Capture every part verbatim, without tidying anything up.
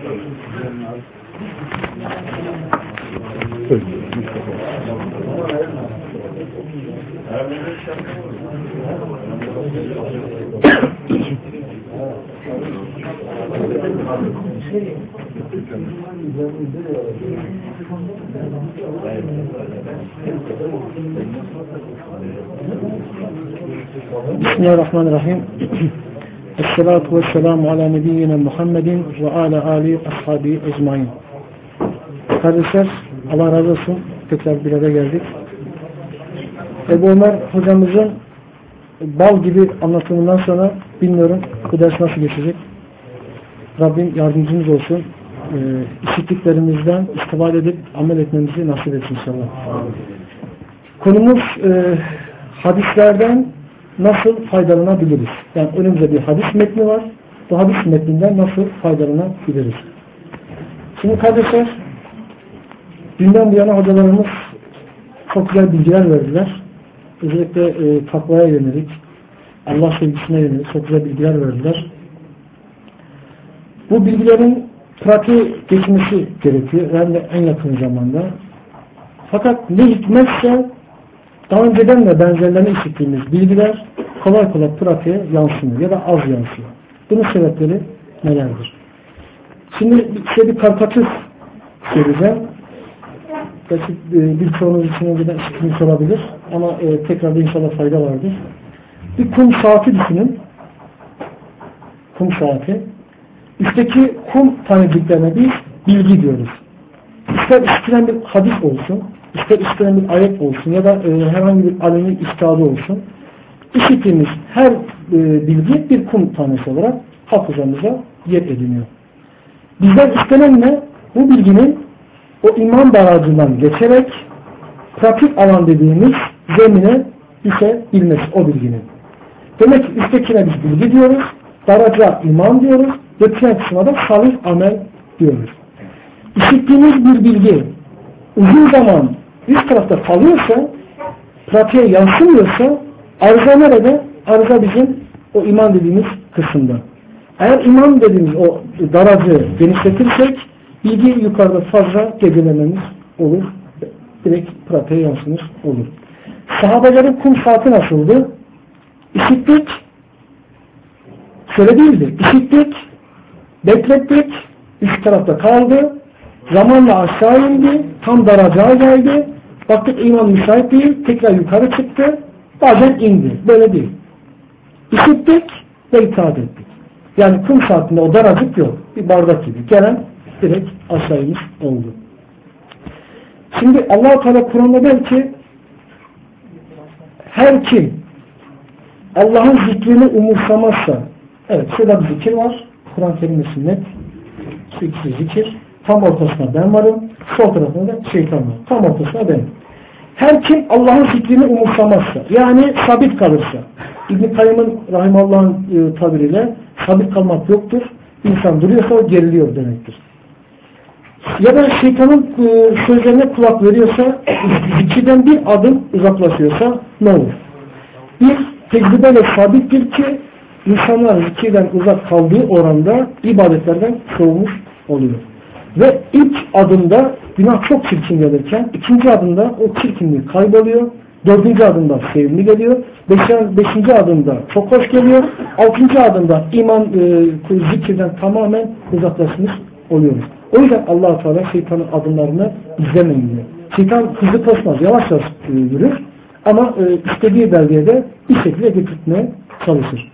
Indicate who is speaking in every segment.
Speaker 1: Bismillahirrahmanirrahim. Esselatu vesselamu ala nebiyyina Muhammedin ve ala ali ashabi ecmain. Kardeşler, Allah razı olsun. Tekrar bir araya geldik. Ebu Ömer hocamızın bal gibi anlatımından sonra bilmiyorum bu ders nasıl geçecek. Rabbim yardımcımız olsun. E, işittiklerimizden istifade edip amel etmemizi nasip etsin inşallah. Konumuz e, hadislerden nasıl faydalanabiliriz? Yani önümüzde bir hadis metni var. Bu hadis metninden nasıl faydalanabiliriz? Şimdi kardeşler, dünden bu yana hocalarımız çok güzel bilgiler verdiler. Özellikle e, takvaya yönelik, Allah sevgisine yönelik çok güzel bilgiler verdiler. Bu bilgilerin pratiğe geçmesi gerekiyor. Hem de en yakın zamanda. Fakat ne hikmetse daha önceden de benzerlerini işittiğimiz bilgiler kolay kolay pratiğe yansımıyor ya da az yansıyor. Bunun sebepleri nelerdir? Şimdi size bir karikatür söyleyeceğim. Belki birçoğunuz için önceden işitmiş olabilir ama e, tekrar da inşallah fayda vardır. Bir kum saati düşünün. Kum saati. Üstteki kum taneciklerine biz bilgi diyoruz. İster işitilen bir hadis olsun, ister işitilen bir ayet olsun ya da e, herhangi bir alemin istihadı olsun. İşittiğimiz her e, bilgi bir kum tanesi olarak hafızamıza yer ediniyor. Bizden istenen ne? Bu bilginin o iman barajından geçerek pratik alan dediğimiz zemine düşebilmesi o bilginin. Demek ki üsttekine biz bilgi diyoruz, daraca iman diyoruz, geçen kısmına da salih amel diyoruz. İşittiğimiz bir bilgi uzun zaman üst tarafta kalıyorsa, pratiğe yansımıyorsa, arıza nerede? Arıza bizim o iman dediğimiz kısımda. Eğer iman dediğimiz o daracı genişletirsek, bilgi yukarıda fazla gecelememiz olur. Direkt pratiğe yansımış olur. Sahabelerin kum saati nasıldı? İşittik, şöyle değildi. İşittik, beklettik, üst tarafta kaldı, zamanla aşağı indi, tam daracağa geldi, baktık iman müsait değil, tekrar yukarı çıktı, bazen indi. Böyle değil. İşittik ve itaat ettik. Yani kum saatinde o daracık yok. Bir bardak gibi. Gelen direkt aşağı inmiş oldu. Şimdi Allah-u Teala Kur'an'da der ki her kim Allah'ın zikrini umursamazsa, evet şurada bir zikir var, Kur'an-ı Kerim'de sünnet, şu ikisi zikir, tam ortasına ben varım, sol tarafında da şeytan var, tam ortasına ben. Her kim Allah'ın zikrini umursamazsa, yani sabit kalırsa, İbn-i Kayyım'ın Rahimallah'ın e, tabiriyle sabit kalmak yoktur, İnsan duruyorsa o geriliyor demektir. Ya da şeytanın e, sözlerine kulak veriyorsa, zikirden bir adım uzaklaşıyorsa ne olur? Bir tecrübeyle sabittir ki insanlar zikirden uzak kaldığı oranda ibadetlerden soğumuş oluyor. Ve ilk adımda günah çok çirkin gelirken ikinci adımda o çirkinliği kayboluyor. Dördüncü adımda sevimli geliyor. Beşinci, beşinci adımda çok hoş geliyor. Altıncı adımda iman e, zikirden tamamen uzaklaşmış oluyoruz. O yüzden Allah-u Teala şeytanın adımlarını izlemeyin diyor. Şeytan hızlı koşmaz, yavaş yavaş e, yürür. Ama e, istediği belgeye de bir şekilde getirtmeye çalışır.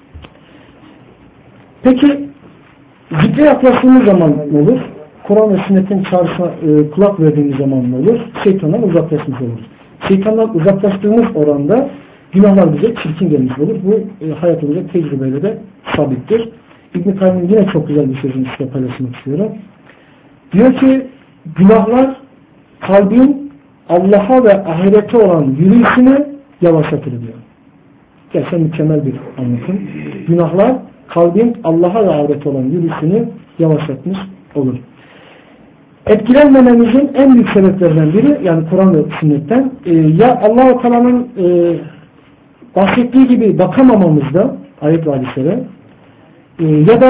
Speaker 1: Peki zikre yaklaştığımız zaman ne olur? Kur'an ve sünnetin çağrısına e, kulak verdiğimiz zaman ne olur? Şeytandan uzaklaşmış oluruz. Şeytandan uzaklaştığımız oranda günahlar bize çirkin gelmiş olur. Bu e, hayatımızda tecrübeyle de sabittir. İbn-i Kayyım'ın yine çok güzel bir sözünü size paylaşmak istiyorum. Diyor ki günahlar kalbin Allah'a ve ahirete olan yürüyüşünü yavaşlatır diyor. Gerçekten mükemmel bir anlatım. Günahlar kalbin Allah'a ve ahirete olan yürüyüşünü yavaşlatmış olur. Etkilenmememizin en büyük sebeplerinden biri, yani Kur'an ve sünnetten e, ya Allah-u Teala'nın e, bahsettiği gibi bakamamamızda ayet ve hadislere e, ya da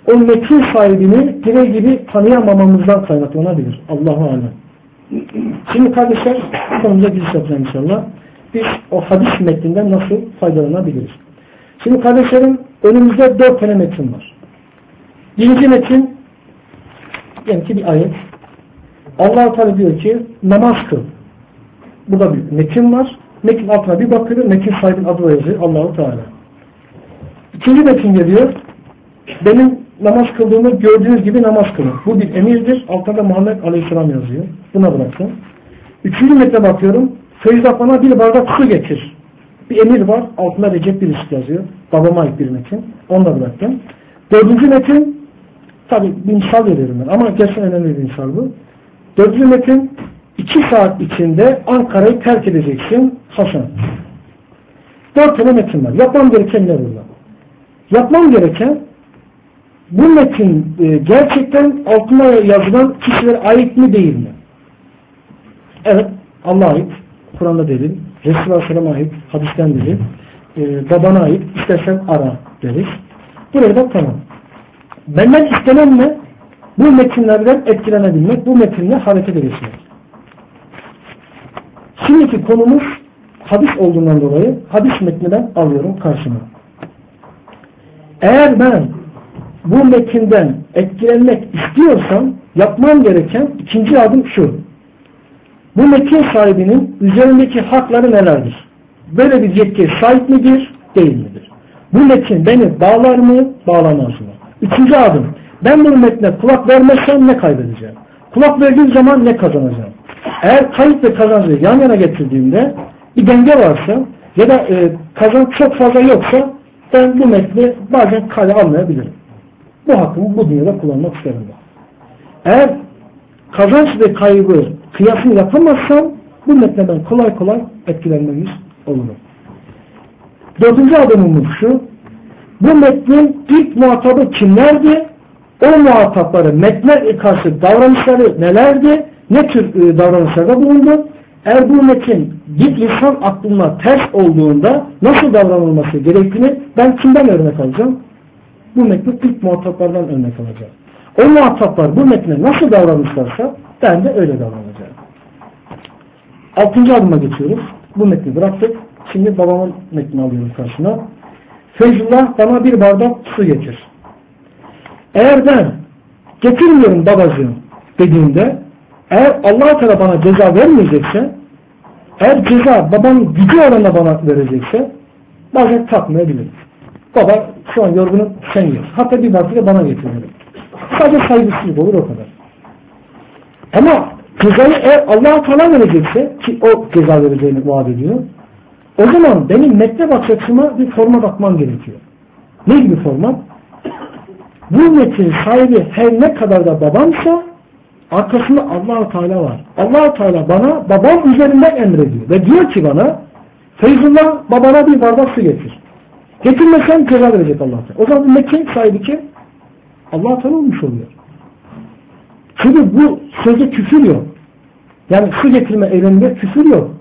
Speaker 1: o metin sahibini birey gibi tanıyamamamızdan kaynaklanabilir. Allahu alem. Şimdi kardeşler, konumuza giriş yapacağım inşallah. Biz o hadis metninden nasıl faydalanabiliriz? Şimdi kardeşlerim, önümüzde dört tane metin var. Birinci metin, yani ki bir ayet. Allah-u Teala diyor ki, namaz kıl. Burada bir metin var. Metin altına bir bakıyor, metin sahibinin adı da yazıyor, Allah-u Teala. İkinci metin geliyor, benim namaz kıldığımı gördüğünüz gibi namaz kılın. Bu bir emirdir. Altında Muhammed Aleyhisselam yazıyor. Buna bıraktım. Üçüncü metne bakıyorum. Feyza bana bir bardak su getir. Bir emir var. Altında Recep birisi yazıyor. Babama ait bir metin. Onu da bıraktım. Dördüncü metin, tabi bir misal veriyorum ben. Ama gerçekten önemli bir misal bu. Dördüncü metin, iki saat içinde Ankara'yı terk edeceksin Hasan. Dört tane metin var. Yapmam gereken ne burada? Yapmam gereken, bu metin e, gerçekten altına yazılan kişilere ait mi değil mi? Evet, Allah'a ait. Kur'an'da delil. Resulullah Aleyhisselam'a ait. Hadisten delil. E, babana ait. İstersen ara deriz. Buraya da tamam. Benden istenen ne? Bu metinlerden etkilenebilmek, bu metinle hareket edebilmek. Şimdiki konumuz hadis olduğundan dolayı hadis metninden alıyorum karşıma. Eğer ben bu metinden etkilenmek istiyorsam yapmam gereken ikinci adım şu. Bu metin sahibinin üzerindeki hakları nelerdir? Böyle bir yetkiye sahip midir, değil midir? Bu metin beni bağlar mı, bağlamaz mı? Üçüncü adım. Ben bu metne kulak vermezsem ne kaybedeceğim? Kulak verdiğim zaman ne kazanacağım? Eğer kayıp ve kazancı yan yana getirdiğimde bir denge varsa ya da e, kazanç çok fazla yoksa ben bu metni bazen kale almayabilirim. Bu hakkımı bu dünyada kullanmak isterim. Eğer kazanç ve kaybı kıyasını yapamazsam bu metne ben kolay kolay etkilenmemiz olurum. Dördüncü adımımız şu. Bu metnin ilk muhatabı kimlerdi? O muhatapları, metne karşı davranışları nelerdi? Ne tür e, davranışlarda bulundu? Eğer bu metin bir insan aklına ters olduğunda nasıl davranılması gerektiğini ben kimden örnek alacağım? Bu metnin ilk muhataplardan örnek alacağım. O muhataplar bu metne nasıl davranmışlarsa ben de öyle davranacağım. Altıncı adıma geçiyoruz. Bu metni bıraktık. Şimdi babamın metnini alıyorum karşına. Feyzullah bana bir bardak su getir. Eğer ben getirmiyorum babacığım dediğimde, eğer Allah-u Teala bana ceza vermeyecekse, eğer ceza babamın gücü oranla bana verecekse bazen takmayabilirim. Baba şu an yorgunum, sen ye. Hatta bir bardak da bana getiririm. Sadece saygısızlık olur, o kadar. Ama cezayı eğer Allah-u Teala verecekse, ki o ceza vereceğini vaat ediyor, o zaman benim metne bakış açıma bir forma bakmam gerekiyor. Ne gibi format? Bu metin sahibi her ne kadar da babamsa arkasında Allah-u Teala var. Allah-u Teala bana babam üzerinden emrediyor. Ve diyor ki bana, Feyzullah babana bir bardak su getir. Getirmesen ceza verecek Allah-u Teala. O zaman bu metin sahibi kim? Allah-u Teala olmuş oluyor. Çünkü bu sözde küfür yok. Yani su getirme eyleminde küfür yok.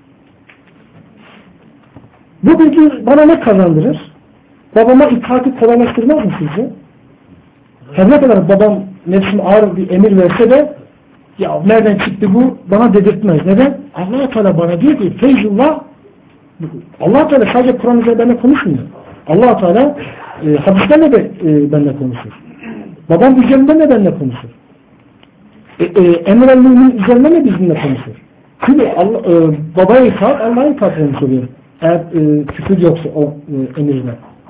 Speaker 1: Bu bilgi bana ne kazandırır? Babama itaati kolaylaştırmaz mı sizce? Her ne kadar babam nefsim ağır bir emir verse de ya nereden çıktı bu bana dedirtmez. Neden? Allah-u Teala bana diyor ki Feyzullah, Allah-u Teala sadece Kur'an üzerinde benimle konuşmuyor. Allah-u Teala e, hadislerle de e, benimle konuşur. Babam üzerinden de benimle konuşur. E, e, Emre Mümin üzerinden de bizimle konuşur. Çünkü Allah, e, babaya itaat Allah'a itaat olmuş oluyor. Eğer e, küfür yoksa o e, emirle.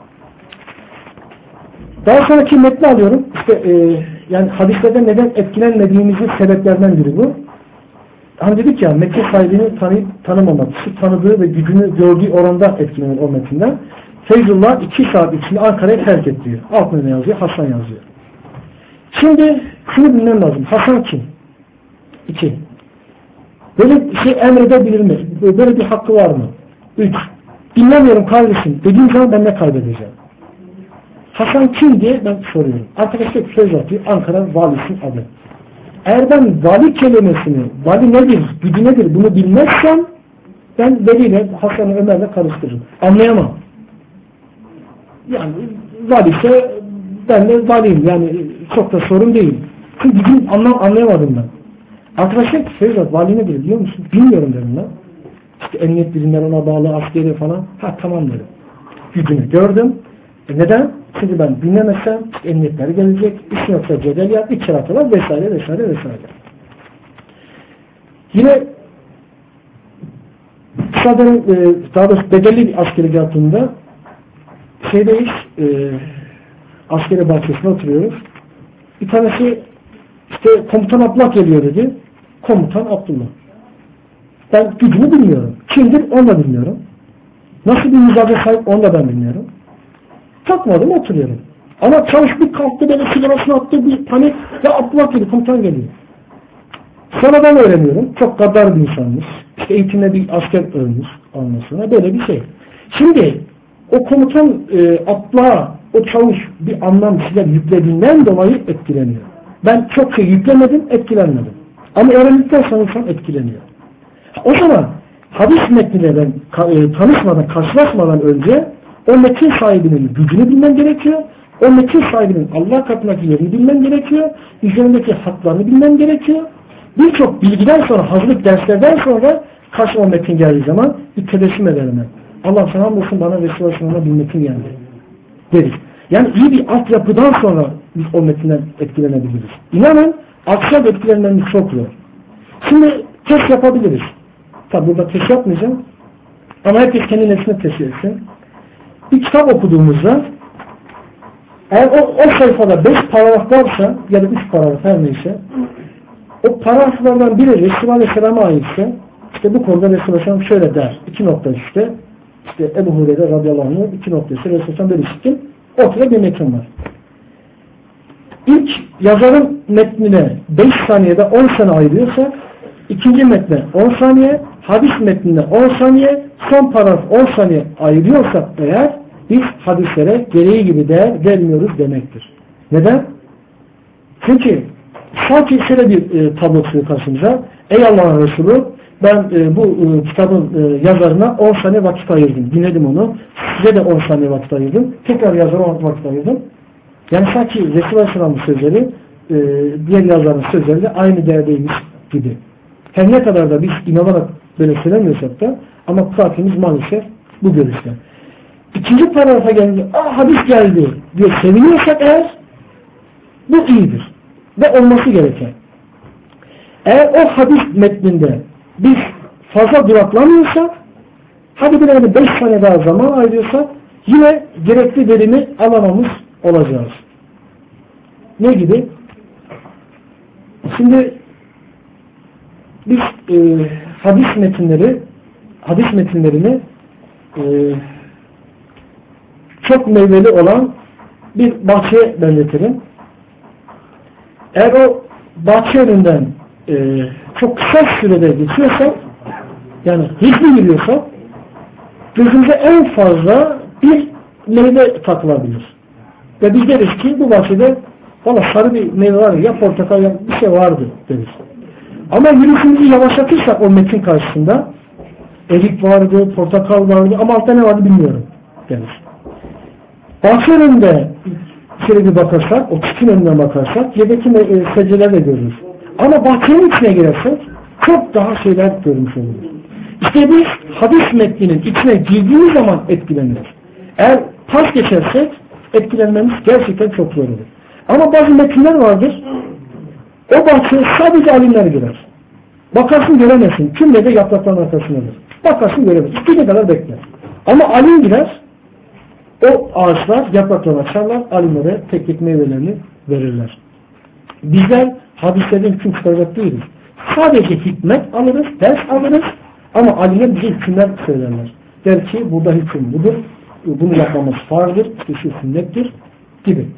Speaker 1: Daha sonraki metni alıyorum. İşte e, yani hadislerden neden etkilenmediğimizin sebeplerden biri bu. Hani dedik ya, metin sahibini tanıyıp tanımamak, tanıdığı ve gücünü gördüğü oranda etkilenir o metinden. Feyzullah iki saat içinde Ankara'yı terk et diyor. Altına ne yazıyor? Hasan yazıyor. Şimdi şunu bilmem lazım. Hasan kim? İki. Böyle bir şey emredebilir mi? Böyle bir hakkı var mı? Üç. Dinlemiyorum kardeşim dediğim zaman ben ne kaybedeceğim? Hasan kim diye ben soruyorum. Arkadaşlar söz atıyor. Ankara valisinin adı. Eğer ben vali kelimesini, vali nedir, gücü nedir bunu bilmezsem ben veliyle Hasan'ı Ömer'le karıştırırım. Anlayamam. Yani vali ise ben de valiyim. Yani çok da sorun değil. Çünkü bizim anlam anlayamadım ben. Arkadaşlar ki Feyzat vali nedir biliyor musun? Bilmiyorum dedim ben. İşte emniyet birimler ona bağlı, askeri falan. Ha tamam dedim. Gücünü gördüm. E neden? Çünkü ben dinlemezsem işte emniyetler gelecek. İş yoksa cedel yap, içeri atılar vesaire vesaire vesaire. Yine Sadece daha doğrusu bedelli bir askeri yaptığında şeydeyiz, e, askeri bahçesine oturuyoruz. Bir tanesi işte komutan Abdullah geliyor dedi. Komutan Abdullah. Ben gücünü bilmiyorum. Kimdir onu da bilmiyorum. Nasıl bir mizaca sahip onu da ben bilmiyorum. Takmadım oturuyorum. Ama çavuş bir kalktı böyle sigarasını attı bir panik ya Abdullah dedi komutan geliyor. Sonradan öğreniyorum. Çok gaddar bir insanmış. İşte eğitimde bir asker ölmüş. Ondan sonra böyle bir şey. Şimdi o komutan e, atla o çavuş bir anlam bir şeyler yüklediğinden dolayı etkileniyor. Ben çok şey yüklemedim, etkilenmedim. Ama öğrendikten sonra insan etkileniyor. O zaman hadis metniyle ben e, tanışmadan, karşılaşmadan önce o metin sahibinin gücünü bilmem gerekiyor. O metin sahibinin Allah katındaki yerini bilmem gerekiyor. Üzerindeki haklarını bilmem gerekiyor. Birçok bilgiden sonra, hazırlık derslerden sonra karşıma metin geldiği zaman bir tebessüm ederim ben. Allah sana hamdolsun bana Resulullah sallallahu bir metin geldi. Deriz. Yani iyi bir altyapıdan sonra biz o metinden etkilenebiliriz. İnanın akşam etkilenmemiz çok zor. Şimdi test yapabiliriz. Tabi burada test yapmayacağım. Ama herkes kendi nefsine test etsin. Bir kitap okuduğumuzda eğer o, o sayfada beş paragraf varsa ya da üç paragraf her neyse o paragraflardan biri Resulullah Aleyhisselam'a aitse işte bu konuda Resulullah Aleyhisselam şöyle der. İki nokta işte işte Ebu Hureyre radıyallahu anh iki noktası Resulullah Aleyhisselam böyle işittim. Ortada bir metin var. İlk yazarın metnine beş saniyede on sene ayırıyorsak ikinci metne on saniye hadis metnine on saniye son paragraf on saniye ayırıyorsak eğer biz hadislere gereği gibi değer vermiyoruz demektir. Neden? Çünkü sanki şöyle bir e, tablo çıkıyor karşımıza. Ey Allah'ın Resulü ben e, bu e, kitabın e, yazarına on saniye vakit ayırdım. Dinledim onu. Size de on saniye vakit ayırdım. Tekrar yazara on vakit ayırdım. Yani sanki Resulullah Aleyhisselam'ın sözleri e, diğer yazarın sözleri de aynı değerdeymiş gibi. Her ne kadar da biz inanarak böyle söylemiyorsak da ama pratiğimiz maalesef bu görüşte. İkinci paragrafa gelince aa hadis geldi diye seviniyorsak eğer bu iyidir. Ve olması gereken. Eğer o hadis metninde biz fazla duraklamıyorsak hadi bir de beş sene daha zaman ayırıyorsak yine gerekli verimi alamamız olacağız. Ne gibi? Şimdi biz e, hadis metinleri hadis metinlerini e, çok meyveli olan bir bahçeye benzetirim. Eğer o bahçe önünden e, çok kısa sürede geçiyorsak yani hızlı yürüyorsak gözümüze en fazla bir meyve takılabilir. Ve biz deriz ki bu bahçede valla sarı bir meyve var ya portakal ya bir şey vardı deriz. Ama yürüyüşümüzü yavaşlatırsak o metin karşısında erik vardı, portakal vardı ama altta ne vardı bilmiyorum deriz. Bahçe önünde şöyle bir bakarsak, o çitin önüne bakarsak yedeki e, secdeler de görürüz. Ama bahçenin içine girersek çok daha şeyler görmüş oluruz. İşte biz hadis metninin içine girdiğimiz zaman etkileniriz. Eğer pas geçersek etkilenmemiz gerçekten çok zor olur. Ama bazı metinler vardır. O bahçeye sadece alimler girer. Bakarsın göremezsin. Kimle de yaprakların arkasındadır. Bakarsın göremezsin. İstediği kadar bekler. Ama alim girer. O ağaçlar yapraklarını açarlar. Alimlere tek tek meyvelerini verirler. Bizler hadislerden hüküm çıkaracak değiliz. Sadece hikmet alırız, ders alırız. Ama alimler bize hükümler söylerler. Der ki burada hüküm budur. Bunu yapmamız farzdır. İşte şu sünnettir gibi.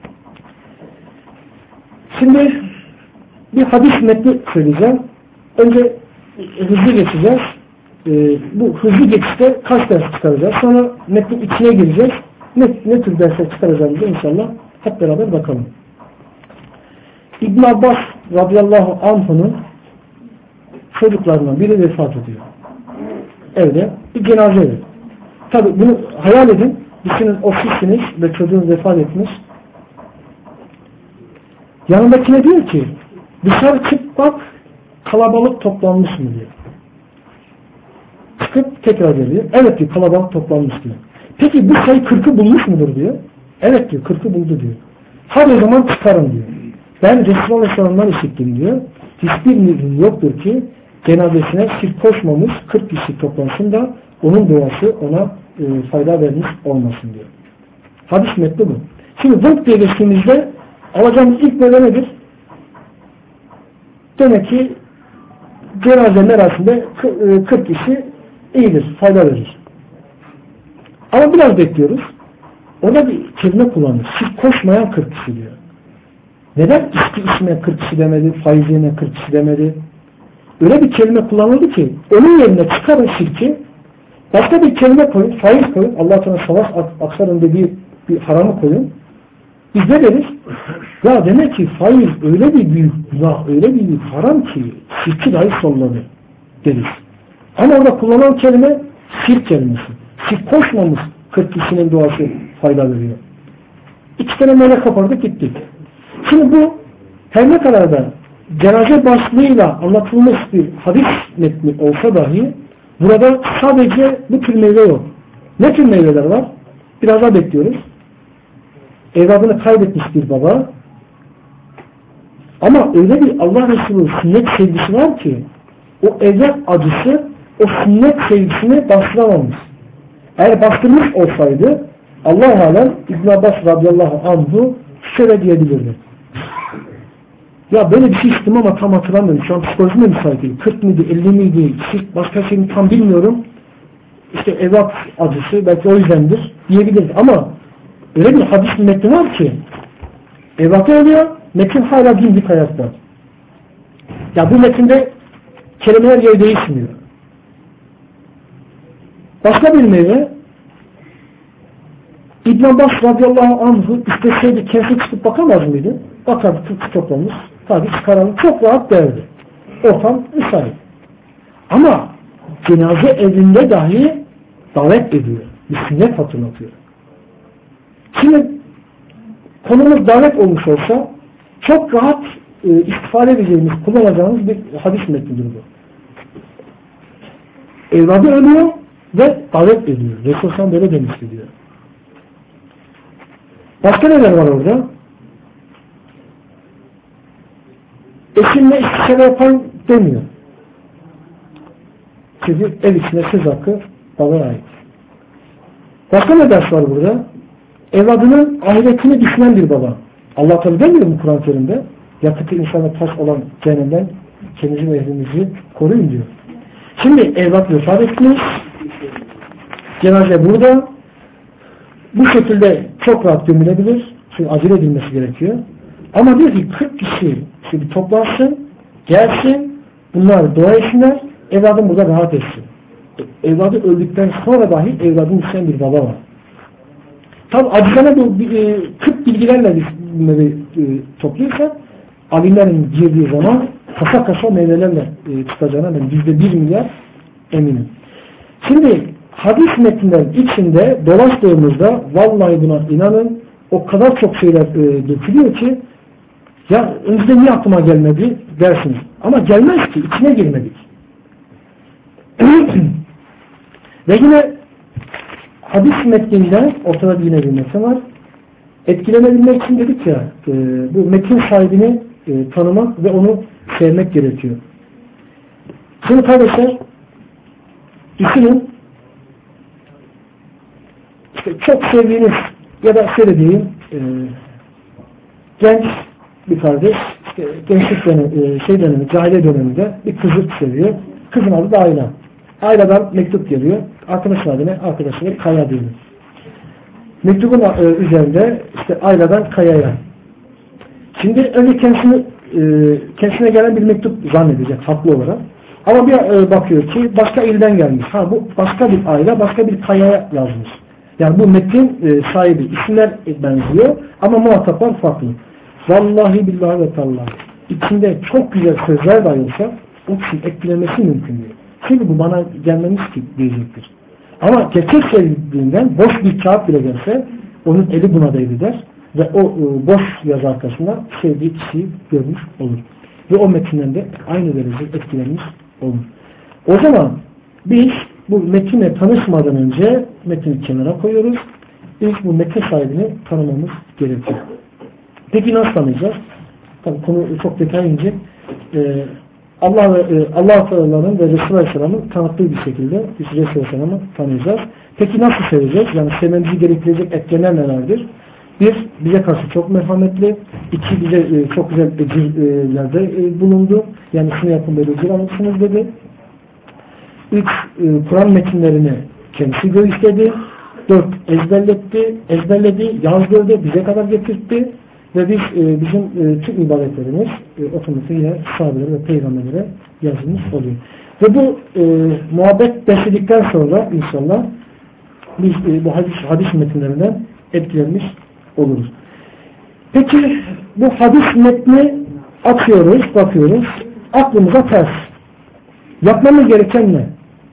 Speaker 1: Şimdi bir hadis metni söyleyeceğim. Önce hızlı geçeceğiz. Ee, bu hızlı geçişte kaç ders çıkaracağız? Sonra metnin içine gireceğiz. Ne, ne tür dersler çıkaracağımızı inşallah hep beraber bakalım. İbn Abbas radıyallahu anh'ın çocuklarından biri vefat ediyor. Evde bir cenaze evi. Tabi bunu hayal edin. Düşünün o sizsiniz ve çocuğunuz vefat etmiş. Yanındakine diyor ki dışarı çık bak kalabalık toplanmış mı diyor. Çıkıp tekrar geliyor. Evet diyor kalabalık toplanmış diyor. Peki bu sayı kırkı bulmuş mudur diyor. Evet diyor kırkı buldu diyor. Hadi o zaman çıkarın diyor. Ben Resulullah Aleyhisselam'dan işittim diyor. Hiçbir mümin yoktur ki cenazesine şirk koşmamış kırk kişi toplansın da onun duası ona e, fayda vermiş olmasın diyor. Hadis metni bu. Şimdi zırt diye geçtiğimizde alacağımız ilk böyle nedir? Demek ki cenaze merasinde kırk kişi iyidir, fayda verir. Ama biraz bekliyoruz. Orada bir kelime kullanmış. Şirk koşmayan kırk kişi diyor. Neden içki içmeyen kırk kişi demedi, faiz yemeyen kırk kişi demedi? Öyle bir kelime kullanıldı ki onun yerine çıkarın şirki, başka bir kelime koyun, faiz koyun, Allah Teala savaş aksarın dediği bir haramı koyun. Biz ne deriz? Ya demek ki faiz öyle bir büyük günah, öyle bir büyük haram ki şirki dahi solladı deriz. Ama orada kullanılan kelime şirk kelimesi. Şirk koşmamış kırk kişinin duası fayda veriyor. İki tane melek kapardık gittik. Şimdi bu her ne kadar da cenaze başlığıyla anlatılmış bir hadis metni olsa dahi burada sadece bu tür meyve yok. Ne tür meyveler var? Biraz daha bekliyoruz. Evladını kaybetmiş bir baba ama öyle bir Allah Resulü sünnet sevgisi var ki o evlat acısı o sünnet sevgisini bastıramamış. Eğer bastırmış olsaydı Allah-u Alem İbn Abbas radıyallahu anh'u şöyle diyebilirdi. Ya böyle bir şey istedim ama tam hatırlamıyorum. Şu an psikolojim de müsait değil. kırk miydi, elli miydi, başka şeyini tam bilmiyorum. İşte evlat acısı belki o yüzdendir diyebiliriz. Ama öyle bir hadis metni var ki evlatı ölüyor, metin hala dimdik hayatta. Ya bu metinde kelimeler yer değişmiyor. Başka bir meyve İbn Abbas radıyallahu anh'ı isteseydi kendisi çıkıp bakamaz mıydı? Bakardı kırk toplamış. Tabi çıkaralım. Çok rahat derdi. Ortam müsait. Ama cenaze evinde dahi davet ediyor. Bir sünnet hatırlatıyor. Şimdi konumuz davet olmuş olsa çok rahat e, istifade edeceğimiz, kullanacağımız bir hadis metnidir bu. Evladı ölüyor ve davet ediyor. Resulullah böyle demişti diyor. Başka neler var orada? Eşinle istişare yapan demiyor. Çünkü ev içinde söz hakkı babaya ait. Başka ne ders var burada? Evladının ahiretini düşünen bir baba. Allah Teala demiyor mu Kur'an-ı Kerim'de? Yakıtı insana taş olan cehennemden kendinizi ve ehlinizi koruyun diyor. Şimdi evlat vefat etmiş. Cenaze burada. Bu şekilde çok rahat gömülebilir. Çünkü acele edilmesi gerekiyor. Ama diyor ki kırk kişi şimdi toplansın, gelsin, bunlar dua etsinler, evladım burada rahat etsin. Evladı öldükten sonra dahi evladın isteyen bir baba var. Tabi acizane bu e, kırk bilgilerle biz bunları e, topluyorsak alimlerin girdiği zaman kasa kasa meyvelerle e, çıkacağına ben yüzde bir milyar eminim. Şimdi hadis metinlerin içinde dolaştığımızda vallahi buna inanın o kadar çok şeyler e, dökülüyor ki ya önceden niye aklıma gelmedi dersiniz. Ama gelmez ki içine girmedik. Ve yine hadis metninden ortada yine bir metin var. Etkilenebilmek için dedik ya e, bu metin sahibini e, tanımak ve onu sevmek gerekiyor. Şimdi kardeşler düşünün işte çok sevdiğiniz ya da şöyle diyeyim e, genç bir kardeş işte gençlik dönemi, şey dönemi, cahiliye döneminde bir kızı seviyor. Kızın adı da Ayla. Ayla'dan mektup geliyor. Arkadaşın adı ne? Arkadaşına Kaya diyor. Mektubun e, üzerinde işte Ayla'dan Kaya'ya. Şimdi önce kendisini e, kendisine gelen bir mektup zannedecek haklı olarak. Ama bir e, bakıyor ki başka ilden gelmiş. Ha bu başka bir Ayla, başka bir Kaya'ya yazmış. Yani bu metin e, sahibi isimler benziyor ama muhataplar farklı. Vallahi billahi ve tallahi. İçinde çok güzel sözler dahi olsa o kişinin etkilemesi mümkün değil. Şimdi bu bana gelmemiş ki diyecektir. Ama gerçek sevdiğinden boş bir kağıt bile gelse onun eli buna değdi der ve o e, boş yazı arkasında sevdiği kişiyi görmüş olur. Ve o metinden de aynı derece etkilenmiş olur. O zaman biz bu metinle tanışmadan önce metini kenara koyuyoruz. İlk bu metin sahibini tanımamız gerekiyor. Peki nasıl tanıyacağız? Tabii konu çok detay ince. Ee, Allah ve e, Allah Teala'nın ve Resulü Aleyhisselam'ın tanıttığı bir şekilde biz Resulü Aleyhisselam'ı tanıyacağız. Peki nasıl seveceğiz? Yani sevmemizi gerektirecek etkenler nelerdir? Bir, bize karşı çok merhametli. İki, bize e, çok güzel ecirlerde e, bulundu. Yani şunu yapın böyle ecir alırsınız dedi. Üç, e, Kur'an metinlerini kendisi göğüsledi. Dört, ezberletti, ezberledi, yazdırdı, bize kadar getirtti. Ve biz e, bizim e, tüm ibadetlerimiz e, otomatik yine sahabelere ve peygamberlere yazılmış oluyor. Ve bu e, muhabbet besledikten sonra inşallah biz e, bu hadis, hadis metinlerinden etkilenmiş oluruz. Peki bu hadis metni atıyoruz, bakıyoruz. Aklımıza ters. Yapmamız gereken ne?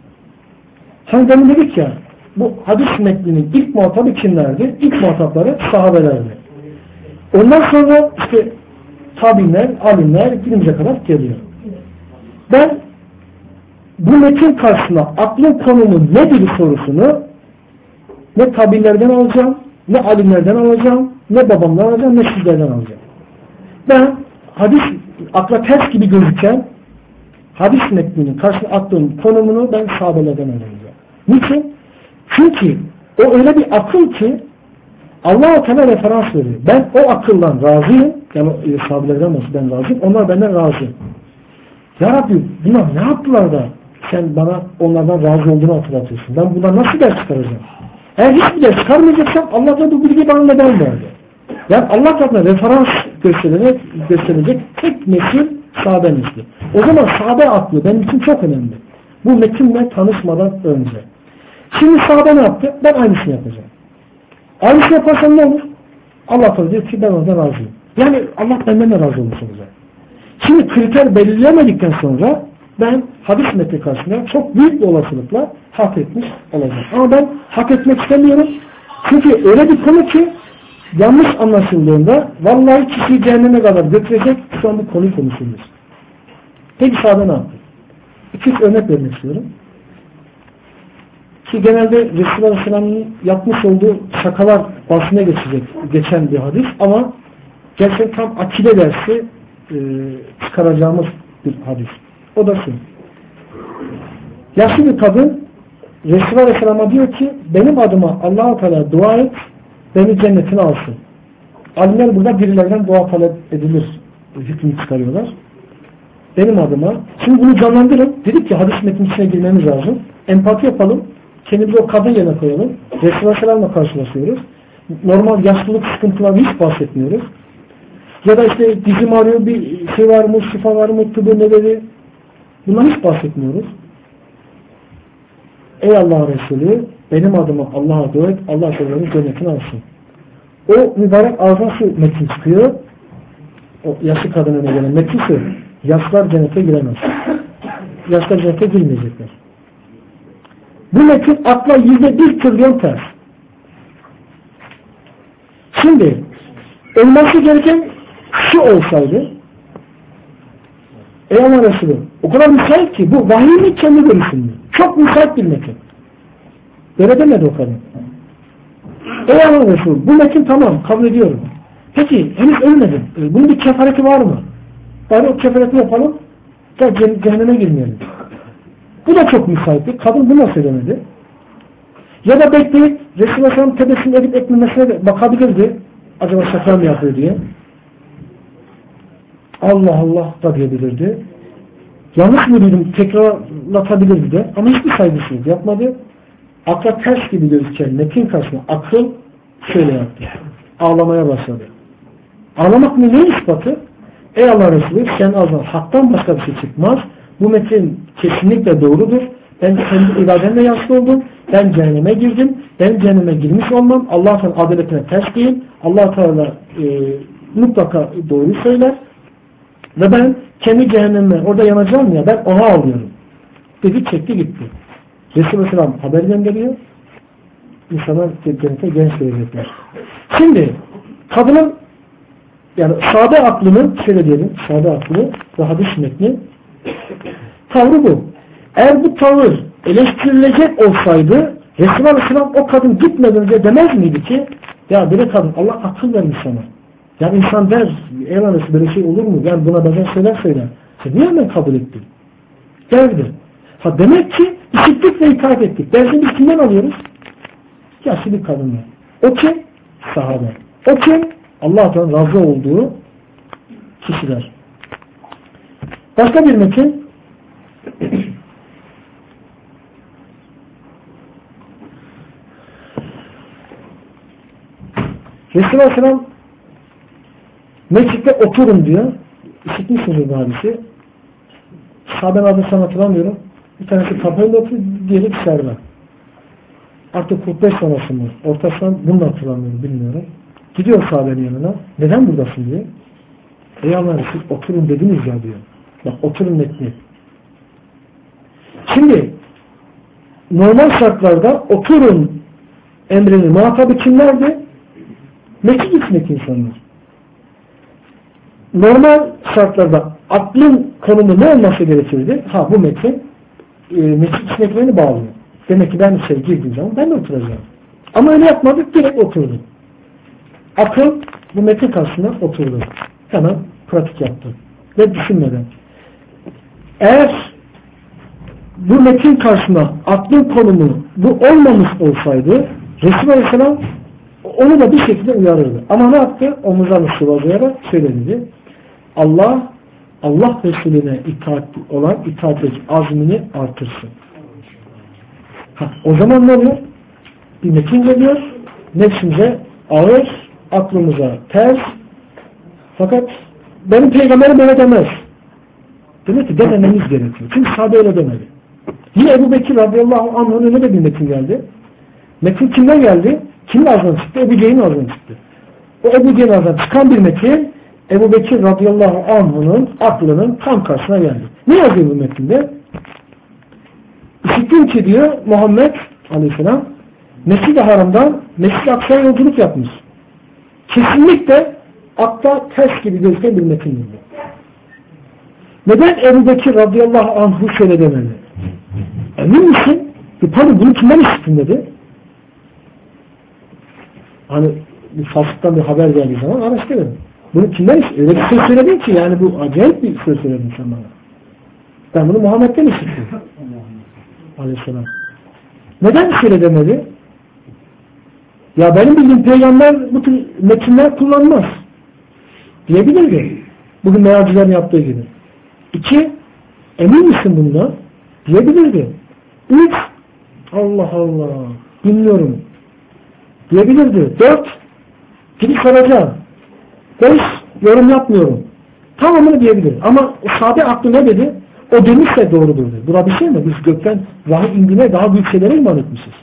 Speaker 1: Hani demin dedik ya, bu hadis metninin ilk muhatabı kimlerdi? İlk muhatapları sahabelerdi. Ondan sonra işte tabi'inler, alimler günümüze kadar geliyor. Ben bu metin karşısında aklın konumu nedir sorusunu ne tabi'inlerden alacağım, ne alimlerden alacağım, ne babamdan alacağım, ne sizlerden alacağım. Ben hadis akla ters gibi gözüken hadis metninin karşısında aklın konumunu ben sahabelerden alacağım. Niçin? Çünkü o öyle bir akıl ki Allah-u Teala referans veriyor. Ben o akıldan razıyım. Yani e, sahabelerden nasıl ben razıyım. Onlar benden razı. Ya Rabbi bunlar ne yaptılar da sen bana onlardan razı olduğunu hatırlatıyorsun. Ben bundan nasıl ders çıkaracağım? Eğer hiçbir ders çıkarmayacaksam Allah'tan bu bilgiyi bana neden verdi? Yani Allah tarafından referans gösterilecek, gösterilecek tek nesil sahabe nesli. O zaman sahabe aklı benim için çok önemli. Bu metinle tanışmadan önce. Şimdi sahabe ne yaptı? Ben aynısını yapacağım. Aynısını yaparsam ne olur? Allah Teala diyor ki ben ondan razıyım. Yani Allah benden de razı olmuş olacak. Şimdi kriter belirleyemedikten sonra ben hadis metni karşısında çok büyük bir olasılıkla hak etmiş olacağım. Ama ben hak etmek istemiyorum. Çünkü öyle bir konu ki yanlış anlaşıldığında vallahi kişiyi cehenneme kadar götürecek şu an bir konu konuşuyoruz. Peki sahabe ne yaptı? İki örnek vermek istiyorum. Ki genelde Resulullah Aleyhisselam'ın yapmış olduğu şakalar bahsine geçecek, geçen bir hadis ama gerçekten tam akide dersi e, çıkaracağımız bir hadis. O da şu. Yaşlı bir kadın Resulullah Aleyhisselam'a diyor ki benim adıma Allah-u Teala dua et, beni cennetine alsın. Alimler burada birilerden dua talep edilir hükmü çıkarıyorlar. Benim adıma. Şimdi bunu canlandırın. Dedik ki hadis metnin içine girmemiz lazım. Empati yapalım. Kendimizi o kadın yerine koyalım. Resulullah Aleyhisselam'la karşılaşıyoruz. Normal yaşlılık sıkıntılarını hiç bahsetmiyoruz. Ya da işte dizim ağrıyor, bir şey var mı, şifa var mı, tıbbı neleri. Bundan hiç bahsetmiyoruz. Ey Allah Resulü, benim adıma Allah'a dua et, Allah Teala'nın cennetine alsın. O mübarek ağzına şu metin çıkıyor. O yaşlı kadının gelen metin şu. Yaşlar cennete giremez. Yaşlar cennete girmeyecekler. Bu metin akla yüzde bir trilyon ters. Şimdi olması gereken şu olsaydı ey Allah Resulü o kadar müsait ki bu vahiyin kendi görüşünde. Çok müsait bir metin. Böyle demedi o kadın. Ey Allah Resulü bu metin tamam kabul ediyorum. Peki henüz ölmedim. Bunun bir kefareti var mı? Bari o kefareti yapalım da cehenneme girmeyelim. Bu da çok müsaitti. Kadın bunu nasıl edemedi? Ya da bekleyip Resulullah Aleyhisselam tebessüm edip etmemesine de bakabilirdi. Acaba şaka mı yapıyor diye. Allah Allah da diyebilirdi. Yanlış mı duydum tekrarlatabilirdi de. Ama hiçbir saygısızlık yapmadı. Akla ters gibi gözüken metin karşısında akıl şöyle yaptı. Ağlamaya başladı. Ağlamak mı ne ispatı? Ey Allah Resulü sen ağzından haktan başka bir şey çıkmaz. Bu metin kesinlikle doğrudur. Ben kendi irademle yaşlı oldum. Ben cehenneme girdim. Ben cehenneme girmiş olmam. Allah'ın adaletine ters değil. Allah Teala e, mutlaka doğru söyler. Ve ben kendi cehennemime orada yanacağım ya ben ona alıyorum. Dedi çekti gitti. Resulullah Aleyhisselam haber gönderiyor. İnsanlar cennete genç verecekler. Şimdi kadının yani sade aklının şöyle diyelim, sade aklı ve hadis metni tavrı bu. Eğer bu tavır eleştirilecek olsaydı Resulullah Aleyhisselam o kadın gitmeden önce demez miydi ki ya bir kadın Allah akıl vermiş sana. Yani insan der eyvallah böyle şey olur mu? Yani buna benzer şeyler söyler. Sen niye hemen kabul ettin? Derdi. Ha demek ki işittik ve itaat ettik. Dersini biz kimden alıyoruz? Yaşlı bir kadınla. O kim? Sahabe. O kim? Allah'tan razı olduğu kişiler. Başka bir metin Resulullah Aleyhisselam mescitte oturun diyor. İşitmişsiniz bu hadisi. Sahabenin adını sana hatırlamıyorum. Bir tanesi kapıyla oturuyor, diğeri dışarıda. Artık kırk beş sonrası mı? Ortasından bunu da hatırlamıyorum, bilmiyorum. Gidiyor sahabenin yanına. Neden buradasın diyor. Ey Allah'ım siz oturun dediniz ya diyor. Bak oturun metni. Şimdi normal şartlarda oturun emrini muhatabı kimlerdi? Mescid içindeki insanlar. Normal şartlarda aklın konumu ne olması gerekirdi? Ha bu metin e, mescid içindekilerini bağlıyor. Demek ki ben içeri girdiğim zaman ben de oturacağım. Ama öyle yapmadık, direkt oturdum. Akıl bu metin karşısında oturdu. Hemen pratik yaptı. Ve düşünmeden. Eğer bu metin karşısında aklın konumu bu olmamış olsaydı Resulullah Aleyhisselam onu da bir şekilde uyarırdı. Ama ne yaptı? Omuzlarını sıvazlayarak şöyle dedi. Allah Allah Resulüne itaat olan itaat azmini artırsın. Ha, o zaman ne oluyor? Bir metin geliyor. Nefsimize ağır, aklımıza ters. Fakat benim peygamberim öyle demez. Demek ki demememiz gerekiyor. Çünkü sahabe öyle demedi. Yine Ebu Bekir radıyallahu anh'ın önüne de bir metin geldi. Metin kimden geldi? Kimin ağzından çıktı? Ebu Cehil'in ağzından çıktı. O Ebu Cehil'in ağzından çıkan bir metin Ebu Bekir radıyallahu anh'ın aklının tam karşısına geldi. Ne yazıyor bu metinde? İşittim ki diyor Muhammed aleyhisselam Mescid-i Haram'dan Mescid-i Aksa'ya yolculuk yapmış. Kesinlikle akla ters gibi gözüken bir metin diyor. Neden Ebu Bekir radıyallahu anh'ı şöyle demeli? Emin misin? Pardon bunu kimden işittin dedi. Hani bir fasıktan bir haber geldiği zaman araştırırım. Bunu kimden işittin? Öyle bir söz söyledin ki yani bu acayip bir söz söyledin sen bana. Ben bunu Muhammed'den işittim. Aleyhisselam. Neden şöyle demedi? Ya benim bildiğim peygamber bu tür metinler kullanmaz. Diyebilirdi. Bugün mealcilerin yaptığı gibi. İki, emin misin bundan? Diyebilirdi. Üç, Allah Allah, bilmiyorum. Diyebilirdi. Dört, gidip soracağım. Beş, yorum yapmıyorum. Tamamını diyebilir. Ama sahabe aklı ne dedi? O demişse doğrudur dedi. Buna bir şey mi? Biz gökten vahiy indiğine daha büyük şeylere iman etmişiz.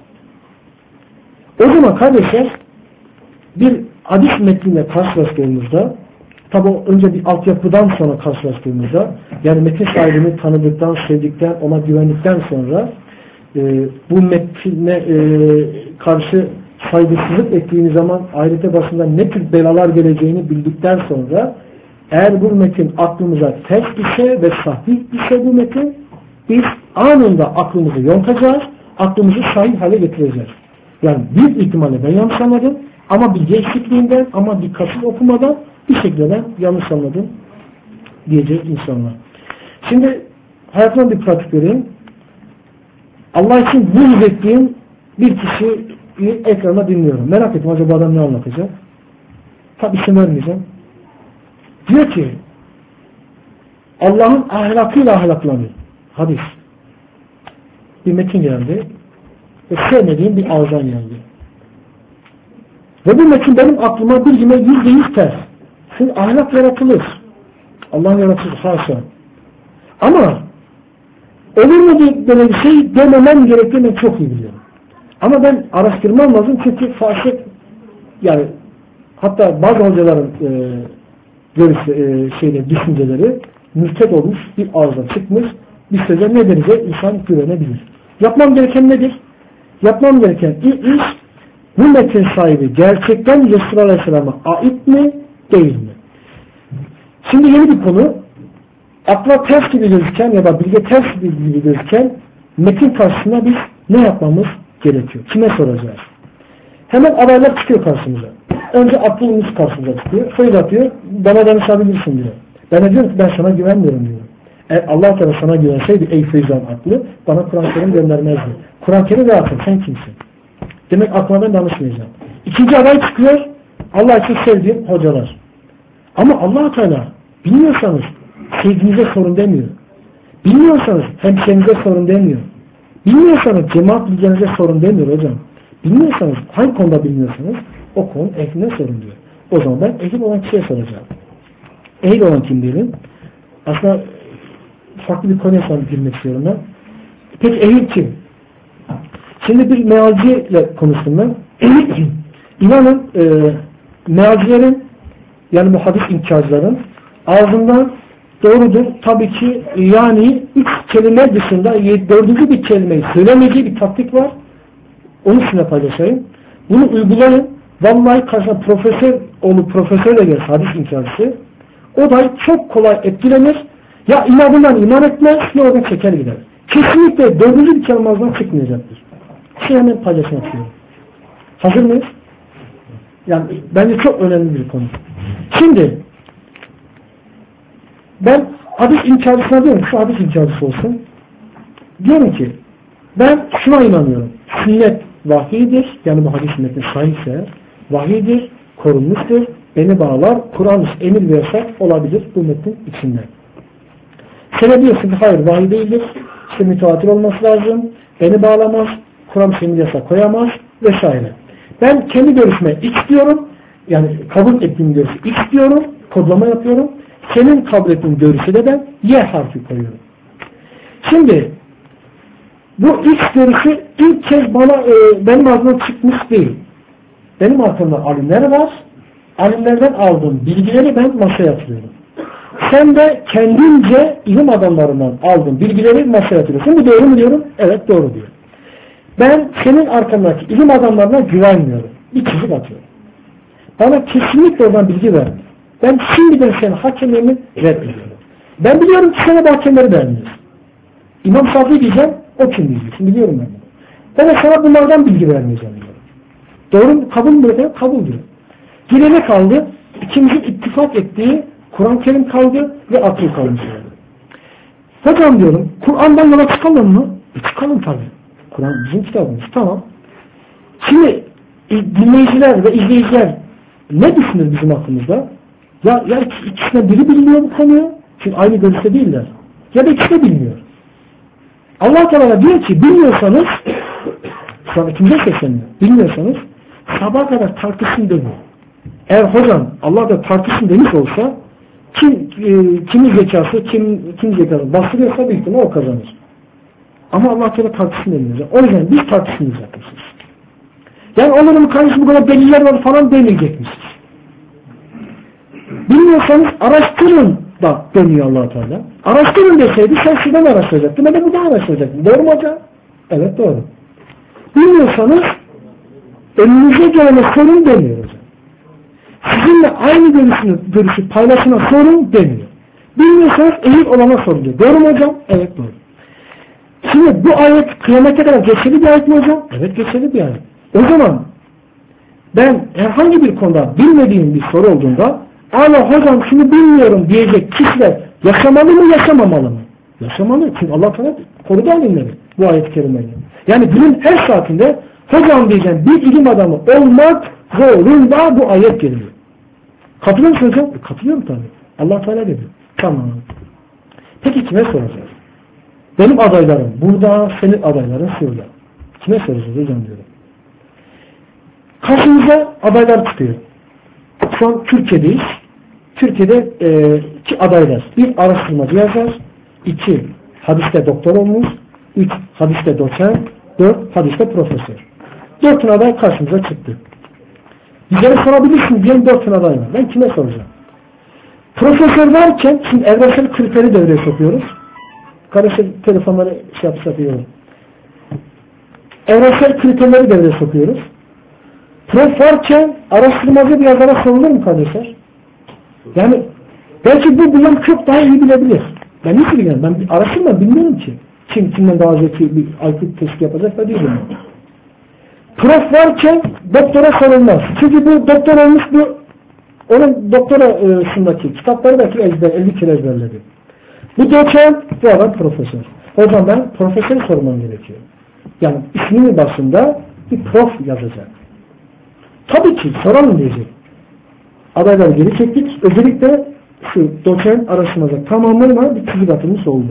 Speaker 1: O zaman kardeşler bir hadis metniyle karşılaştığımızda tabi önce bir altyapıdan sonra karşılaştığımızda yani metin sahibini tanıdıktan, sevdikten, ona güvendikten sonra e, bu metne e, karşı saygısızlık ettiğiniz zaman ahirete başında ne tür belalar geleceğini bildikten sonra eğer bu metin aklımıza ters ise ve sahih ise bu metin biz anında aklımızı yontacağız, aklımızı sahih hale getireceğiz. Yani büyük ihtimalle ben yanlış anladım ama bilgi eksikliğinden ama dikkatsiz okumadan bir şekilde ben yanlış anladım diyecek insanlar. Şimdi hayatımda bir pratik vereyim. Allah için buğz ettiğim bir kişiyi ekrana dinliyorum. Merak ettim acaba adam ne anlatacak? Tabi isim vermeyeceğim. Diyor ki Allah'ın ahlakıyla ahlaklanıyor. Hadis. Bir metin geldi. Ve sevmediğim bir ağızdan geldi. Ve bu metin benim aklıma bir güne yüzde yüz ters. Çünkü ahlak yaratılır. Allah'ın yaratılır. Haşa. Ama olur mu böyle bir şey dememem gerektiğini ben çok iyi biliyorum. Ama ben araştırmam lazım çünkü fahşet yani hatta bazı hocaların e, görüş, e, şeyle, düşünceleri mürted olmuş bir ağızdan çıkmış bir söze ne denize insan güvenebilir. Yapmam gereken nedir? Yapmam gereken ilk iş bu metin sahibi gerçekten Resulullah Aleyhisselam'a ait mi, değil mi? Şimdi yeni bir konu. Akla ters gibi gözüken ya da bilge ters gibi gözüken metin karşısında biz ne yapmamız gerekiyor? Kime soracağız? Hemen adaylar çıkıyor karşımıza. Önce aklımız karşımıza çıkıyor. Söz atıyor. Bana danışabilirsin diyor. Ben de diyorum ki ben sana güvenmiyorum diyorum. Eğer Allah Teala sana güvenseydi ey Feyzan aklı bana Kur'an-ı Kerim göndermezdi. Kur'an-ı Kerim rahatım. Sen kimsin? Demek aklıma ben danışmayacağım. İkinci aday çıkıyor. Allah için sevdiğim hocalar. Ama Allah Teala bilmiyorsanız sevginize sorun demiyor. Bilmiyorsanız hemşerinize sorun demiyor. Bilmiyorsanız cemaat bilginize sorun demiyor hocam. Bilmiyorsanız hangi konuda bilmiyorsanız o konu ehline sorun diyor. O zaman ben ehil olan kişiye soracağım. Ehil olan kim diyelim? Aslında farklı bir konuya sonra girmek istiyorum ben. Peki ehil kim? Şimdi bir mealciyle konuştum ben. İnanın e, mealcilerin yani bu hadis inkarcıların ağzından doğrudur. Tabii ki yani üç kelime dışında dördüncü bir kelimeyi söylemediği bir taktik var. Onu sizinle paylaşayım. Bunu uygulayın. Vallahi karşına profesör olup profesörle gelir hadis inkarcısı. O da çok kolay etkilenir. Ya inadından iman etmez ya oradan çeker gider. Kesinlikle dördüncü bir kelime ağzından çıkmayacaktır. Şimdi hemen paylaşmak istiyorum. Hazır mıyız? Yani bence çok önemli bir konu. Şimdi ben hadis inkarcısına diyorum şu hadis inkarcısı olsun. Diyorum ki ben şuna inanıyorum. Sünnet vahiydir. Yani bu hadis metni sahihse vahiydir, korunmuştur. Beni bağlar. Kur'an emir ve yasak olabilir bu metnin içinde. Sen diyorsun ki hayır vahiy değildir. İşte mütevatir olması lazım. Beni bağlamaz. Kur'an emir yasak koyamaz vesaire. Ben kendi görüşme istiyorum. Yani kabul ettiğim görüşü istiyorum. Kodlama yapıyorum. Senin kabul ettiğin görüşü de ben Y harfi koyuyorum. Şimdi bu ilk görüşü ilk kez bana e, benim ağzımdan çıkmış değil. Benim arkamda alimler var. Alimlerden aldığım bilgileri ben masaya atıyorum. Sen de kendince ilim adamlarından aldığın bilgileri masaya atıyorsun. Bu doğru mu diyorum? Evet doğru diyor. Ben senin arkandaki ilim adamlarına güvenmiyorum. Bir çizik atıyorum. Bana kesinlikle oradan bilgi ver. Ben şimdiden senin hakemliğini reddediyorum. Ben biliyorum ki sana bu hakemleri beğenmiyorsun. İmam Şafii diyeceğim, o kim diyeceksin? Biliyorum ben bunu. Ben de sana bunlardan bilgi vermeyeceğim diyorum. Doğru mu? Kabul mü efendim? Kabul diyor. Geriye kaldı? İkimizin ittifak ettiği Kur'an-ı Kerim kaldı ve akıl kalmış oldu. Hocam diyorum, Kur'an'dan yola çıkalım mı? E çıkalım tabii. Kur'an bizim kitabımız. Tamam. Şimdi dinleyiciler ve izleyiciler ne düşünür bizim hakkımızda? Ya, ya ikisine biri bilmiyor bu konuyu. Çünkü aynı görüşte değiller. Ya da ikisi de bilmiyor. Allah Teala diyor ki bilmiyorsanız şu an ikimize sesleniyor. Bilmiyorsanız sabaha kadar tartışın demiyor. Eğer hocam Allah da tartışın demiş olsa kim e, kimin zekası kim, kim zekası bastırıyorsa büyük ihtimalle o kazanır. Ama Allah Teala tartışın demiyor. O yüzden biz tartışmayacakmışız. Yani onların karşısında bu kadar deliller var falan demeyecekmişiz. Bilmiyorsanız araştırın da dönüyor Allah Teala. Araştırın deseydi sen şuradan araştıracaktın. Ben de buradan araştıracaktım. Doğru mu hocam? Evet doğru. Bilmiyorsanız önünüze gelene sorun demiyor hocam. Sizinle aynı görüşünü, görüşü paylaşına sorun demiyor. Bilmiyorsanız ehil olana sorun diyor. Doğru mu hocam? Evet doğru. Şimdi bu ayet kıyamete kadar geçerli bir ayet mi hocam? Evet geçerli bir ayet. O zaman ben herhangi bir konuda bilmediğim bir soru olduğunda Allah hocam şunu bilmiyorum diyecek kişiler yaşamalı mı yaşamamalı mı? Yaşamalı. Çünkü Allah Teala korudu alimleri bu ayet-i kerimeyle. Yani günün her saatinde hocam diyeceğim bir ilim adamı olmak zorunda bu ayet geliyor. Katılıyor musun hocam? E, katılıyorum tabii. Allah Teala dedi. Tamam. Peki kime soracağız? Benim adaylarım burada, senin adayların şurada. Kime soracağız hocam diyorum. Karşımıza adaylar çıkıyor. Şu an Türkiye'deyiz. Türkiye'de e, iki adaylar. Bir araştırmacı yazar. İki hadiste doktor olmuş. Üç hadiste doçent. Dört hadiste profesör. Dört tane aday karşımıza çıktı. Bizlere sorabilirsiniz diyelim dört tane aday var. Ben kime soracağım? Profesör varken şimdi evrensel kriteri devreye sokuyoruz. Kardeşim telefonları şey yapıyorum. Evrensel kriterleri devreye sokuyoruz. Prof varken araştırmacı bir yazara sorulur mu kardeşler? Yani belki bu bundan çok daha iyi bilebilir. Ben hiç bilmiyorum. Ben araştırma bilmiyorum ki. Kim kimden daha zeki bir I Q testi yapacak da değilim. Prof varken doktora sorulmaz. Çünkü bu doktor olmuş, bu onun doktorasındaki kitapları belki ezber, elli kere ezberledi. Bu doçent, bu adam profesör. O zaman ben profesör sormam gerekiyor. Yani isminin başında bir prof yazacak. Tabii ki soralım diyecek. Adayları geri çektik. Özellikle şu doçent araştırmada tamamlarına bir çizgi atılmış olur.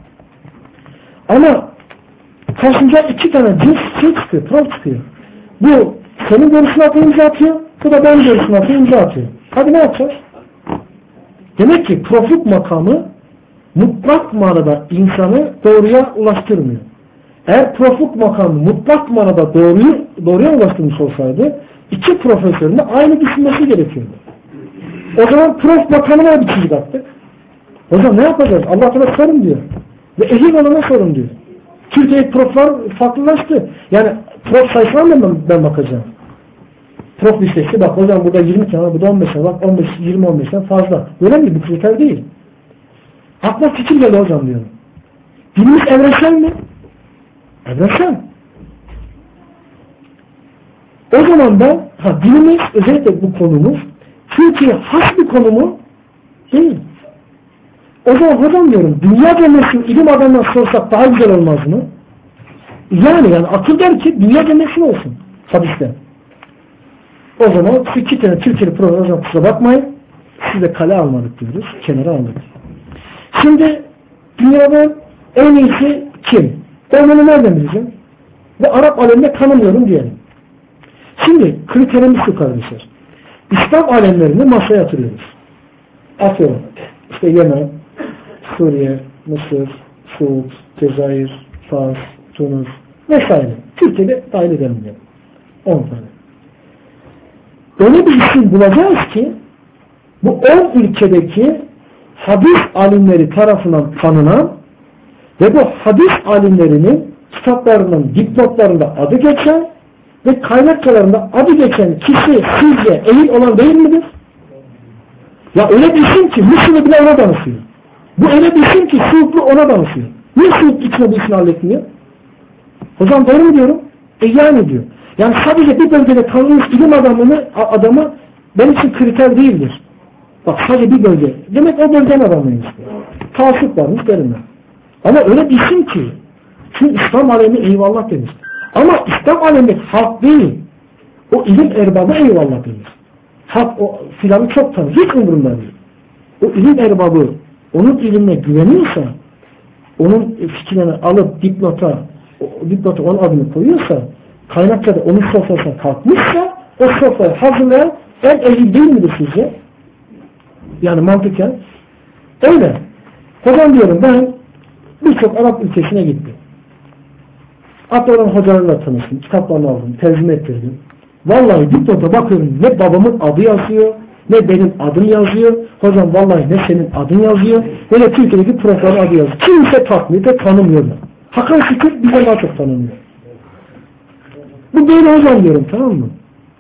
Speaker 1: Ama karşımıza iki tane cins şey çıkıyor, prof çıkıyor. Bu senin görüşüne atıyor, imza atıyor. Bu da benim görüşüme atıyor, imza atıyor. Hadi ne yapacağız? Demek ki profluk makamı mutlak manada insanı doğruya ulaştırmıyor. Eğer profluk makamı mutlak manada doğruyu, doğruya ulaştırmış olsaydı iki profesörün de aynı düşünmesi gerekiyordu. O zaman prof makamına bir çizgi attık. O zaman ne yapacağız? Allah Teala sorun diyor. Ve ehil olana sorun diyor. Türkiye'deki proflar farklılaştı. Yani prof sayısına ben, ben bakacağım. Prof listesi bak hocam burada yirmi tane, burada on beş tane, bak on beş, yirmi on beşten fazla. Öyle mi? Bu kriter değil. Akla fikir geldi hocam diyorum. Dinimiz evrensel mi? Evrensel. O zaman da ha, dinimiz, özellikle bu konumuz Türkiye has bir konu mu? Değil. O zaman hocam diyorum, dünya cennetini ilim adamına sorsak daha güzel olmaz mı? Yani yani akıl der ki dünya cennetini olsun hadiste. O zaman şu iki tane Türkiye'li program hocam kusura bakmayın, size kale almadık diyoruz, kenara aldık. Şimdi dünyada en iyisi kim? Ben bunu nereden bileceğim? Ve Arap aleminde tanımıyorum diyelim. Şimdi kriterimiz şu kardeşler. İslam alemlerini masaya yatırıyoruz. Atıyorum. İşte Yemen, Suriye, Mısır, Suud, Cezayir, Fas, Tunus vesaire. Türkiye'de dahil edelim. on tane. Öyle bir isim bulacağız ki bu on ülkedeki hadis alimleri tarafından tanınan ve bu hadis alimlerinin kitaplarının dipnotlarında adı geçen ve kaynakçalarında adı geçen kişi sizce ehil olan değil midir? Ya öyle bir isim ki Müslüm'ü bile ona danışıyor. Bu öyle bir isim ki Suudlu ona danışıyor. Niye Suud içine bu işini halletmiyor? Hocam doğru mu diyorum? E yani diyor. Yani sadece bir bölgede tanınmış ilim adamını, adamı benim için kriter değildir. Bak sadece bir bölge. Demek o bölgenin adamıymış. Taassup varmış derim ben. Ama öyle bir isim ki çünkü İslam alemi eyvallah demiş. Ama İslam alemi halk değil. O ilim erbabı eyvallah demiş. Halk o filanı çok tanır. Hiç umurumda değil. O ilim erbabı onun ilimine güveniyorsa, onun fikirlerini alıp dipnota, o dipnota onun adını koyuyorsa, kaynakçada onun sofrasına kalkmışsa, o sofrayı hazırlayan en ehil değil midir sizce? Yani mantıken. Öyle. Hocam diyorum ben birçok Arap ülkesine gittim. Hatta onun hocalarıyla tanıştım. Kitaplarını aldım. Tercüme ettirdim. Vallahi dipnota bakıyorum ne babamın adı yazıyor, ne benim adım yazıyor. Hocam vallahi ne senin adın yazıyor, ne de Türkiye'deki profların adı yazıyor. Kimse takmıyor da tanımıyorlar. Hakan Şükür bize daha çok tanınıyor. Bu böyle hocam diyorum, tamam mı?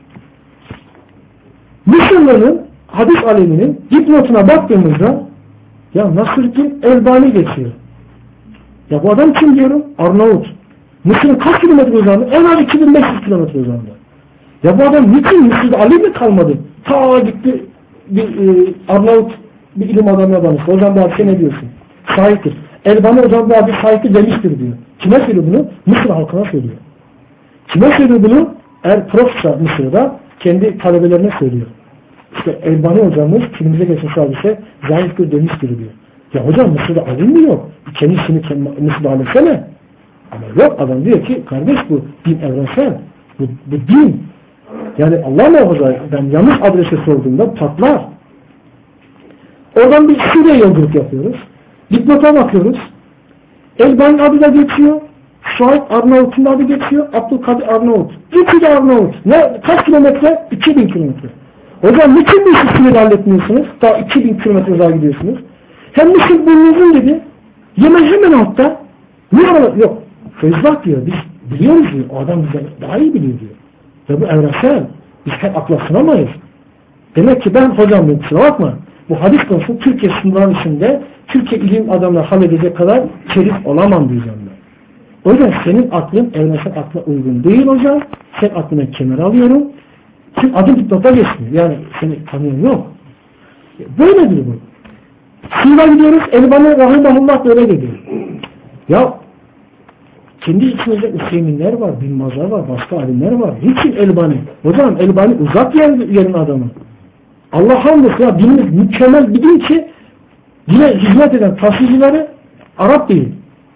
Speaker 1: Müslümanın hadis aleminin dipnotuna baktığımızda ya Nasrüddin Elbani geçiyor. Ya bu adam kim diyorum? Arnavut. Mısır'ın kaç kilometre uzandı? En az iki bin beş yüz kilometre uzandı. Ya bu adam niçin Mısır'da Ali mi kalmadı? Ta gitti bir e, Arnavut bir ilim adamına danıştı. Hocam bu hadise ne diyorsun? Sahiptir. Elbani hocam bu hadis sahiptir demiştir diyor. Kime söylüyor bunu? Mısır halkına söylüyor. Kime söylüyor bunu? Eğer profsa Mısır'da kendi talebelerine söylüyor. İşte Elbani hocamız filmimize geçmiş hadise zayıftır demiştir diyor. Ya hocam Mısır'da alim mi yok? Kendisini Mısır'da alimsene. Ama yok, adam diyor ki kardeş bu din evrensel. Bu, bu din. Yani Allah muhafaza ben yanlış adrese sorduğumda patlar. Oradan bir Suriye yolculuk yapıyoruz. Dipnota bakıyoruz. Elbani'nin adı da geçiyor. Şuayb Arnavut'un adı geçiyor. Abdülkadir Arnavut. İki de Arnavut. Ne, kaç kilometre? iki bin kilometre. Hocam niçin bu işi sınırı halletmiyorsunuz? Daha iki bin kilometre uzağa gidiyorsunuz. Hem Mısır burnunuzun gibi. Yemen hemen altta. Niye arada? Yok. Feyzullah diyor. Biz biliyoruz diyor. O adam bize daha iyi biliyor diyor. Ve bu evrensel. Biz hep akla sınamayız. Demek ki ben hocam dedim, kusura bakma. Bu hadis konusu Türkiye sınırları içinde Türkiye ilim adamları halledecek kadar çelik olamam diyeceğim ben. O yüzden senin aklın evrensel akla uygun değil hocam. Sen aklına kemer alıyorum. Sen adım dipnota geçmiyor. Yani seni tanıyorum yok. Böyledir bu. Sivas'a gidiyoruz. Elbani rahimahullah böyle gidiyor. Ya kendi içimizde Hüseyinler var, Bilmazlar var, başka alimler var. Niçin Elbani? Hocam Elbani uzak yer, yerin adamı. Allah hamdolsun ya dinimiz mükemmel bir din ki yine hizmet eden tasvircileri Arap değil.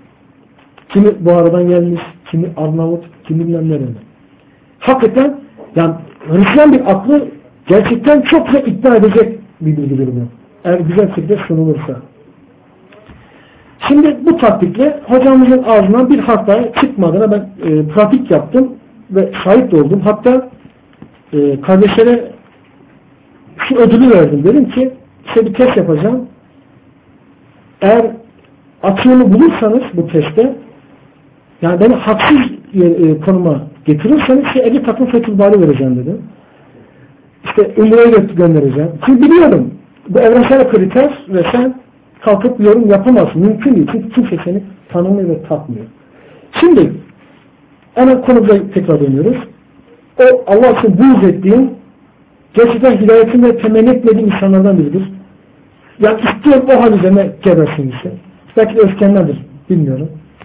Speaker 1: Kimi Buhara'dan gelmiş, kimi Arnavut, kimi bilmem nereden. Hakikaten yani Hristiyan bir aklı gerçekten çok güzel ikna edecek bir bilgidir bu. Eğer güzel şekilde sunulursa. Şimdi bu taktikle hocamızın ağzından bir harf daha çıkmadığına ben e, pratik yaptım ve şahit oldum. Hatta e, kardeşlere şu ödülü verdim. Dedim ki size bir test yapacağım. Eğer açığını bulursanız bu testte yani beni haksız e, konuma getirirseniz size elli takım Fethül Bari vereceğim dedim. İşte Umre'ye göndereceğim. Çünkü biliyorum bu evrensel kriter ve sen kalkıp yorum yapamazsın. Mümkün değil. Çünkü kimse seni tanımıyor ve takmıyor. Şimdi hemen konumuza tekrar dönüyoruz. O Allah için buğz ettiğin gerçekten hidayetini ve temenni etmediğin insanlardan biridir. Yani istiyorum o hal üzerine gebersin işte. Belki de öfkendendir. Bilmiyorum.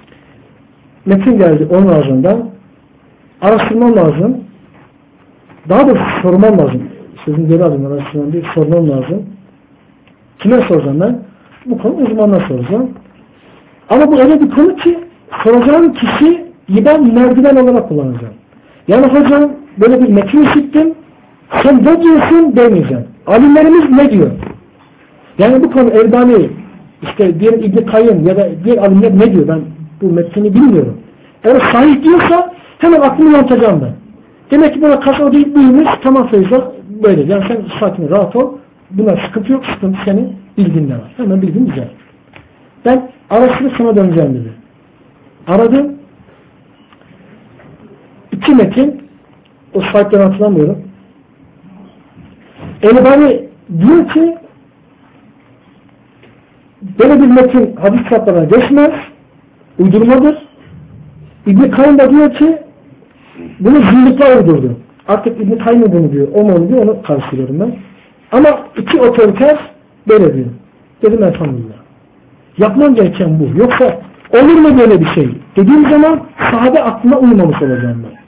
Speaker 1: Metin geldi onun ağzından. Araştırmam lazım. Daha doğrusu sormam lazım. Sözün geri adım araştırmam değil. Sormam lazım. Kime soracağım ben? Bu konu uzmanına soracağım. Ama bu öyle bir konu ki soracağım kişiyi ben merdiven olarak kullanacağım. Yani hocam böyle bir metin işittim. Sen ne diyorsun demeyeceğim. Alimlerimiz ne diyor? Yani bu konu Elbani, işte diğer İbn-i Kayyım ya da diğer alimler ne diyor? Ben bu metni bilmiyorum. Eğer sahih diyorsa hemen aklımı yontacağım ben. Demek ki buna karşı o değil buymuş. Tamam Feyza böyle. Yani sen sakin rahat ol. Buna sıkıntı yok. Sıkıntı senin bilginle var. Hemen bilgin güzel. Ben araştırıp sana döneceğim dedi. Aradım. İki metin. O slaytları hatırlamıyorum. Elbani diyor ki böyle bir metin hadis kitaplarına geçmez. Uydurmadır. İbn-i Kayyım da diyor ki bunu zındıklar uydurdu. Artık İbn-i Kayyım bunu diyor. O mu onu diyor. Onu karşılıyorum ben. Ama iki otoriter böyle diyor. Dedim elhamdülillah. Yapmam gereken bu. Yoksa olur mu böyle bir şey? Dediğim zaman sahabe aklına uymamış olacağım ben.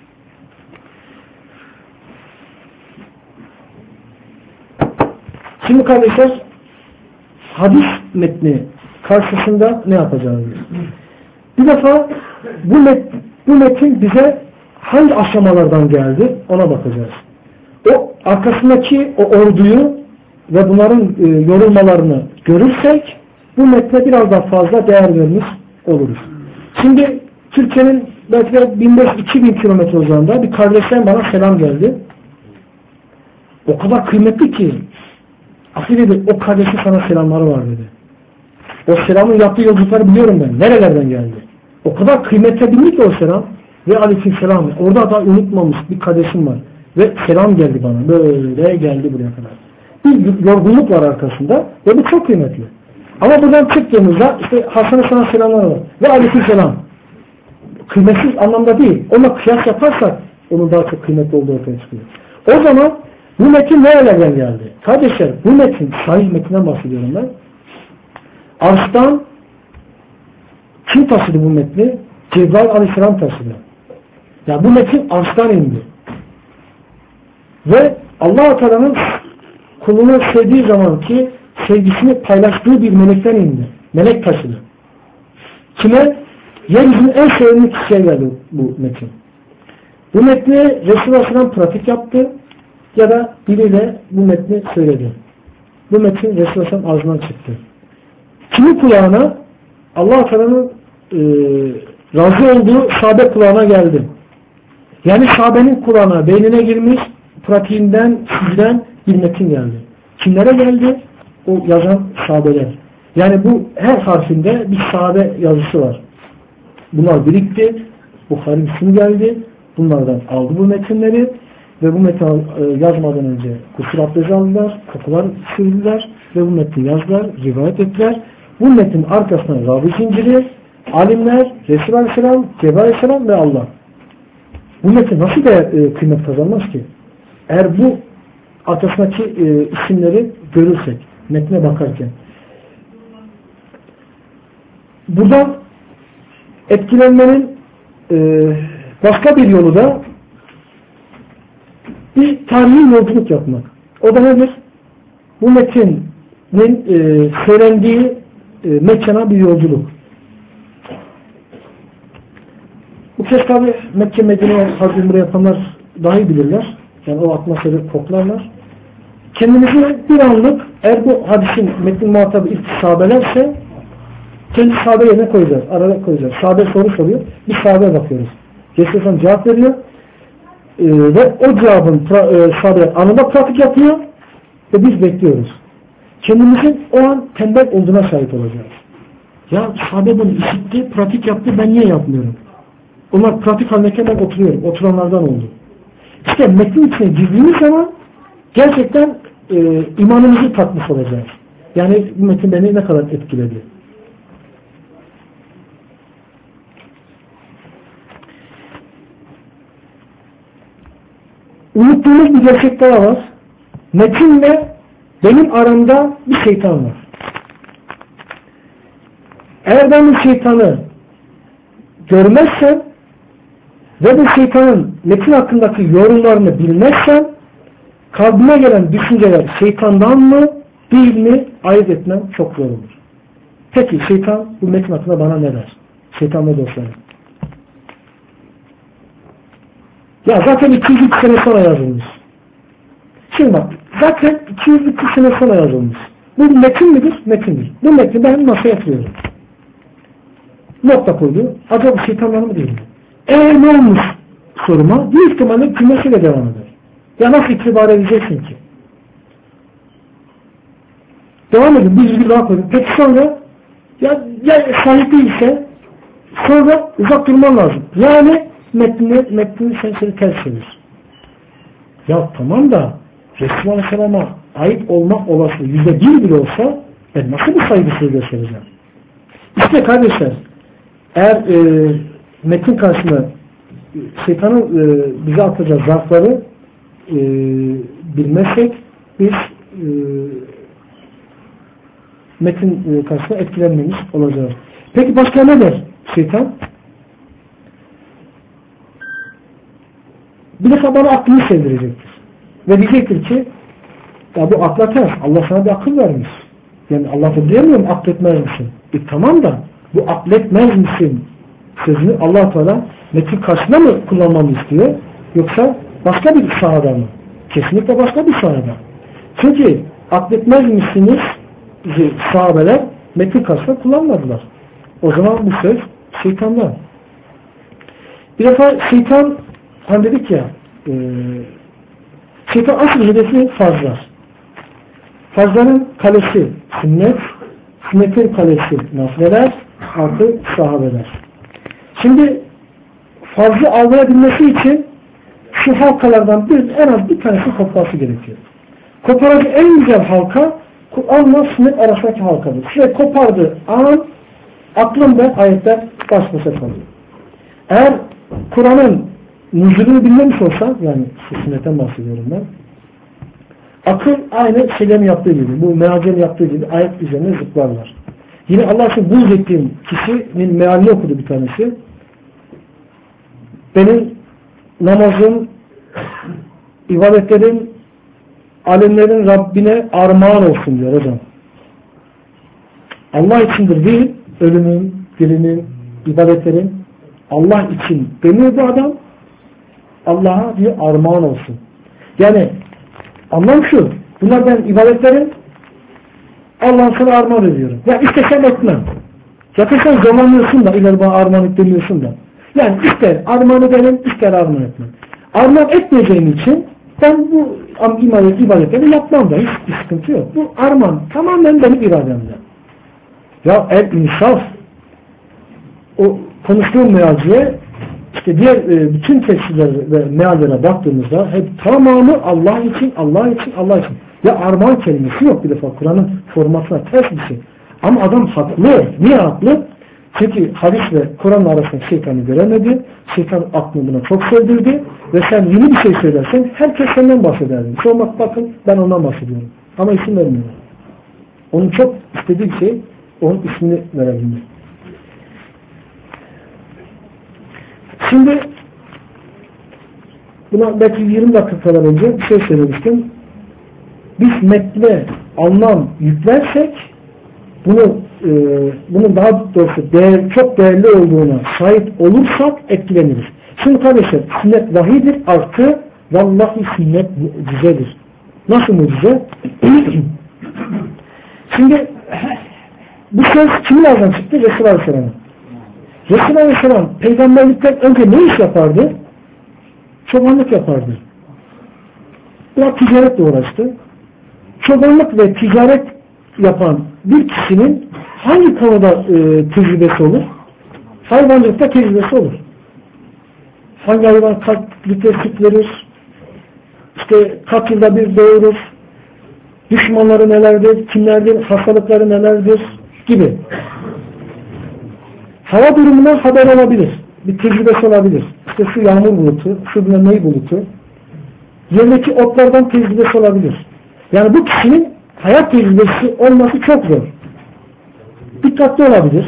Speaker 1: Şimdi kardeşler hadis metni karşısında ne yapacağız? Bir defa bu, met, bu metin bize hangi aşamalardan geldi ona bakacağız. O arkasındaki o orduyu ve bunların e, yorulmalarını görürsek bu metne biraz daha fazla değer vermiş oluruz. Şimdi Türkiye'nin belki de bin beş yüz iki bin kilometre uzağında bir kardeşten bana selam geldi. O kadar kıymetli ki Ahi dedi o kardeşin sana selamları var dedi. O selamın yaptığı yolculukları biliyorum ben. Nerelerden geldi? O kadar kıymetli bildi ki o selam. Ve aleykümselam. Orada da unutmamış bir kardeşim var. Ve selam geldi bana. Böyle geldi buraya kadar. Bir yorgunluk var arkasında. Ve bu çok kıymetli. Ama buradan çıktığımızda işte Hasan'a sana selamlar var. Ve aleykümselam. Kıymetsiz anlamda değil. Onunla kıyas yaparsak onun daha çok kıymetli olduğu ortaya çıkıyor. O zaman bu metin nerelerden geldi? Kardeşler bu metin, sahih metinden bahsediyorum ben. Ars'tan kim taşıdı bu metni? Cebrail Aleyhisselam taşıdı. Ya bu metin Ars'tan indi. Ve Allah-u Teala'nın kulunu sevdiği zaman ki sevgisini paylaştığı bir melekten indi. Melek taşıdı. Kime? Yeryüzünün en sevimli kişiye geldi bu metin. Bu metni Resulullah Aleyhisselam pratik yaptı ya da biriyle bu metni söyledi. Bu metin Resulullah Aleyhisselam ağzından çıktı. Kimin kulağına? Allah-u Teala'nın e, razı olduğu sahabe kulağına geldi. Yani sahabenin kulağına, beynine girmiş, pratiğinden, sizden bir metin geldi. Kimlere geldi? O yazan sahabeler. Yani bu her harfinde bir sahabe yazısı var. Bunlar birikti. Bukhari Müslim geldi. Bunlardan aldı bu metinleri ve bu metni e, yazmadan önce gusül abdesti aldılar, kapılar sürdüler ve bu metni yazdılar, rivayet ettiler. Bu metnin arkasından ravi zinciri, alimler, Resulü Aleyhisselam, Cebrail Aleyhisselam ve Allah. Bu metin nasıl da e, kıymet kazanmaz ki? Eğer bu arkasındaki e, isimleri görürsek, metne bakarken. Buradan etkilenmenin e, başka bir yolu da bir tarihi yolculuk yapmak. O da nedir? Bu metinin e, söylendiği e, mekana bir yolculuk. Bu kez tabi Mekke Medine Hazreti Umre yapanlar daha iyi bilirler. Yani o atmosferi koklarlar. Kendimizi bir anlık eğer bu hadisin metnin muhatabı ilk sahabelerse kendi sahabe yerine koyacağız. Arada koyacağız. Sahabe soru soruyor. Bir sahabeye bakıyoruz. Resulullah cevap veriyor. Ee, ve o cevabın e, sahabe anında pratik yapıyor ve biz bekliyoruz. Kendimizin o an tembel olduğuna şahit olacağız. Ya sahabe bunu işitti, pratik yaptı, ben niye yapmıyorum? Onlar pratik halindeyken ben oturuyorum. Oturanlardan oldu. İşte metnin içine girdiğimiz zaman gerçekten e, imanımızı tatmış olacağız. Yani bu metin beni ne kadar etkiledi. Unuttuğumuz bir gerçek daha var. Metinle benim aramda bir şeytan var. Eğer ben bu şeytanı görmezsem ve bu şeytanın metin hakkındaki yorumlarını bilmezsem kalbime gelen düşünceler şeytandan mı değil mi ayırt etmem çok zor olur. Peki şeytan bu metin hakkında bana ne der? Şeytan ne dostlarım? Ya zaten iki yüz iki sene sonra yazılmış. Şimdi bak zaten iki yüz iki sene sonra yazılmış. Bu metin midir? Metindir. Bu metni ben masaya yatırıyorum. Nokta koydu. Acaba şeytanlar mı değil mi? Eğer ne olmuş soruma? Bir ihtimalle cümlesiyle devam eder. Ya nasıl itibar edeceksin ki? Devam edin. Bir yüzgül daha koydum. Peki sonra ya, ya sahip değilse sonra uzak durman lazım. Yani metnini, metnini sen seni ters çevir. Ya tamam da Resulullah Aleyhisselam'a ait olmak olasılığı yüzde bir bile olsa ben nasıl bir saygısını göstereceğim? İşte kardeşler eğer e, metin karşısında şeytanın e, bize atacağı zarfları e, bilmezsek biz e, metin e, karşısında etkilenmemiş olacağız. Peki başka ne der şeytan? Bir defa bana aklını sevdirecektir. Ve diyecektir ki ya bu akla ters. Allah sana bir akıl vermiş. Yani Allah da diyemiyor mu akletmez misin? E tamam da bu akletmez misin sözünü Allah Teala metin karşısında mı kullanmamı istiyor? Yoksa başka bir sahada mı? Kesinlikle başka bir sahada. Çünkü akletmez misiniz sahabeler metin karşısında kullanmadılar. O zaman bu söz şeytandan. Bir defa şeytan hani dedik ya e, şeytan asıl hedefi farzlar. Farzların kalesi sünnet, sünnetin kalesi nafileler artı sahabeler. Şimdi farzı avlayabilmesi için şu halkalardan bir, en az bir tanesi kopması gerekiyor. Koparıcı en güzel halka Kur'an'la sünnet arasındaki halkadır. Şöyle kopardığı an aklımda ayetler baş başa kalıyor. Eğer Kur'an'ın nüzulünü bilmemiş olsa, yani sünnetten bahsediyorum ben, akıl aynı şeylerin yaptığı gibi, bu meallerin yaptığı gibi ayet üzerine zıplarlar. Yine Allah'ın buğz ettiğim kişinin mealini okudu bir tanesi. Benim namazım, ibadetlerim, alemlerin Rabbine armağan olsun diyor hocam. Allah içindir değil, ölümün, dirimin, ibadetlerin Allah için demiyor bu adam. Allah'a bir armağan olsun. Yani anlam şu, bunlar ben ibadetlerim Allah'ın sana armağan ediyorum. Ya istesem etmem. Zaten sen zorlanıyorsun da ileri bana armağan etmiyorsun da. Yani ister armağan edelim, ister armağan etmem. Armağan etmeyeceğim için ben bu ibadet, ibadetleri yapmam da hiç sıkıntı yok. Bu armağan tamamen benim irademde. Ya el insaf o konuştuğum mealciye işte diğer e, bütün tefsirler ve meallere baktığımızda hep tamamı Allah için, Allah için, Allah için. Ya armağan kelimesi yok bir defa. Kur'an'ın formatına ters bir şey. Ama adam haklı. Niye haklı? Çünkü hadis ve Kur'an arasında şeytanı göremedi. Şeytan aklını buna çok sevdirdi. Ve sen yeni bir şey söylersen herkes senden bahsederdi. Sonra bak bakın ben ondan bahsediyorum. Ama isim vermiyorum. Onun çok istediği bir şey, onun ismini verebilmek. Şimdi buna belki yirmi dakika kadar önce bir şey söylemiştim. Biz metne anlam yüklersek bunu e, bunun daha doğrusu değer, çok değerli olduğuna şahit olursak etkileniriz. Şimdi kardeşler sünnet vahidir artı vallahi sünnet mucizedir. Nasıl mucize? Şimdi bu söz kimin ağzından çıktı? Resulullah Aleyhisselam'ın. Resulullah Aleyhisselam peygamberlikten önce ne iş yapardı? Çobanlık yapardı. Biraz ticaretle uğraştı. Çobanlık ve ticaret yapan bir kişinin hangi konuda e, tecrübesi olur? Hayvancılıkta tecrübesi olur. Hangi hayvan kaç litre süt verir? İşte kaç yılda bir doğurur? Düşmanları nelerdir? Kimlerdir? Hastalıkları nelerdir? Gibi. Hava durumundan haber olabilir. Bir tecrübesi olabilir. İşte şu yağmur bulutu, şu ney bulutu. Yerdeki otlardan tecrübesi olabilir. Yani bu kişinin hayat tecrübesi olması çok zor. Dikkatli olabilir.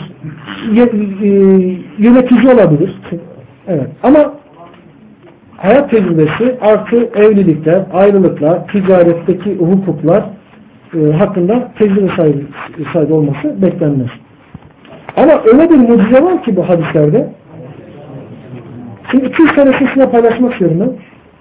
Speaker 1: Yönetici olabilir. Evet. Ama hayat tecrübesi artı evlilikler, ayrılıklar, ticaretteki hukuklar e, hakkında tecrübe sahibi, sahibi olması beklenmez. Ama öyle bir mucize var ki bu hadislerde. Şimdi iki üç tanesini sizinle paylaşmak istiyorum ben.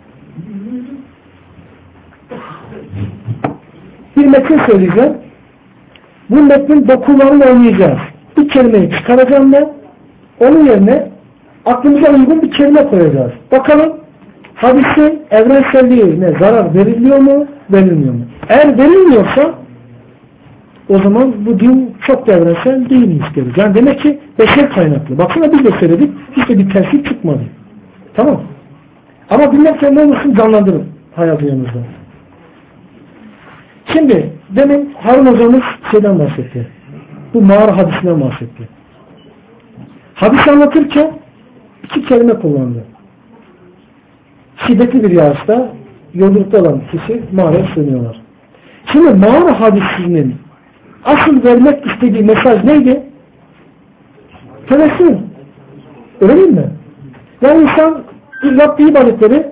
Speaker 1: Bir metin söyleyeceğim. Bu metnin dokularını oynayacağız. Bir kelimeyi çıkaracağım ben. Onun yerine aklımıza uygun bir kelime koyacağız. Bakalım hadisin evrenselliğine zarar veriliyor mu, verilmiyor mu? Eğer verilmiyorsa o zaman bu din çok da evrensel değilmiş deriz. Yani demek ki beşer kaynaklı. Baksana biz de söyledik. Hiç de bir terslik çıkmadı. Tamam. Ama dinlerken ne olursun canlandırın hayatınızda. Şimdi demin Harun hocamız şeyden bahsetti. Bu mağara hadisinden bahsetti. Hadis anlatırken iki kelime kullandı. Şiddetli bir yağışta yolculukta olan kişi mağaraya sığınıyorlar. Şimdi mağara hadisinin asıl vermek istediği mesaj neydi? Tevessül. Öyle değil mi? Yani insan yaptığı ibadetleri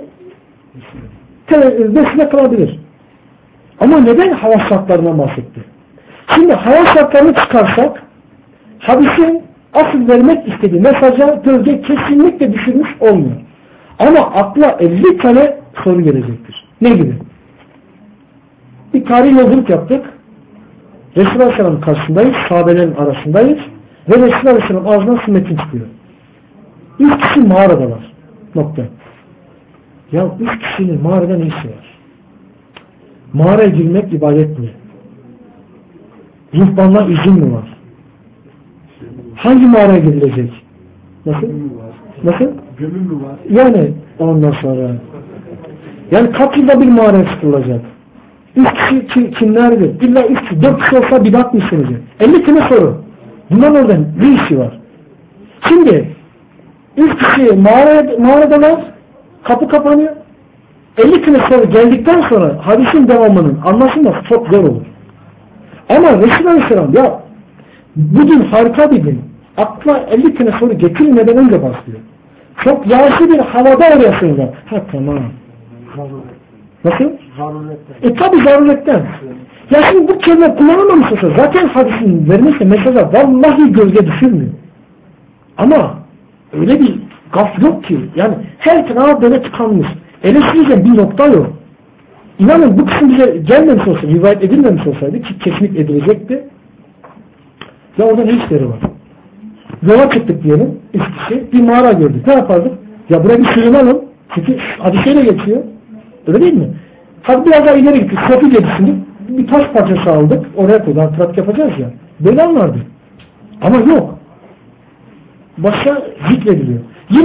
Speaker 1: vesile kılabilir. Ama neden hava şartlarından bahsetti? Şimdi hava şartlarını çıkarsak hadisin asıl vermek istediği mesaja gölge kesinlikle düşürmüş olmuyor. Ama akla elli tane soru gelecektir. Ne gibi? Bir tarihi yolculuk yaptık. Resulullah Aleyhisselam'ın karşısındayız. Sahabelerin arasındayız. Ve Resulullah Aleyhisselam ağzından şu metin çıkıyor. Üç kişi mağaradalar. Nokta. Ya üç kişinin mağarada ne işi var? Mağaraya girmek ibadet mi? Ruhbanlığa izin mi var? Hangi mağaraya girilecek? Nasıl? Nasıl?
Speaker 2: Gömül mü var?
Speaker 1: Yani ondan sonra. Yani kaç yılda bir mağaraya çıkılacak? Üç kişi kim, kimlerdir? İlla üç kişi, dört kişi olsa bidat mı işlenecek? elli tane soru. Bundan oradan bir işi var. Şimdi üç kişi mağaraya, mağaradalar, kapı kapanıyor. elli tane soru geldikten sonra hadisin devamının anlaşılması çok zor olur. Ama Resulullah Aleyhisselam ya bu din harika bir din. Akla elli tane soru getirmeden önce başlıyor. Çok yağışlı bir havada arıyorsunuz. Ha tamam. Nasıl?
Speaker 2: Zaruretten.
Speaker 1: E tabi zaruretten. Ya şimdi bu kelime kullanılmamış olsa zaten hadisin vermesi mesela vallahi gölge düşürmüyor. Ama öyle bir gaf yok ki. Yani her taraf böyle tıkanmış. Eleştirecek bir nokta yok. İnanın bu kısım bize gelmemiş olsa, rivayet edilmemiş olsaydı ki kesinlikle edilecekti. Ya orada ne işleri var? Yola çıktık diyelim. Üç kişi bir mağara gördük. Ne yapardık? Ya buraya bir sığınalım. Çünkü hadiseyle geçiyor. Öyle değil mi? Hadi biraz daha ileri gittik. Sofi'yle düşündük. Bir taş parçası aldık. Oraya koyduk. Pratik yapacağız ya. Böyle anlardı. Ama yok. Başka zikrediliyor. Yine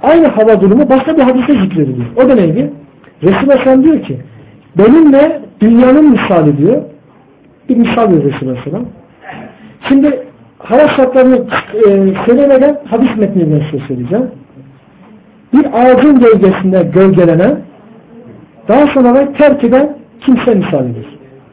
Speaker 1: Aynı hava durumu başka bir hadise zikrediliyor. O da neydi? Resulullah Aleyhisselam diyor ki benimle dünyanın misali diyor. Bir misal veriyor Resulullah Aleyhisselam. Şimdi hava şartlarını e, söylemeden hadis metnini ben size söyleyeceğim. Bir ağacın gölgesinde gölgelenen, daha sonra terk eden kimse misalidir.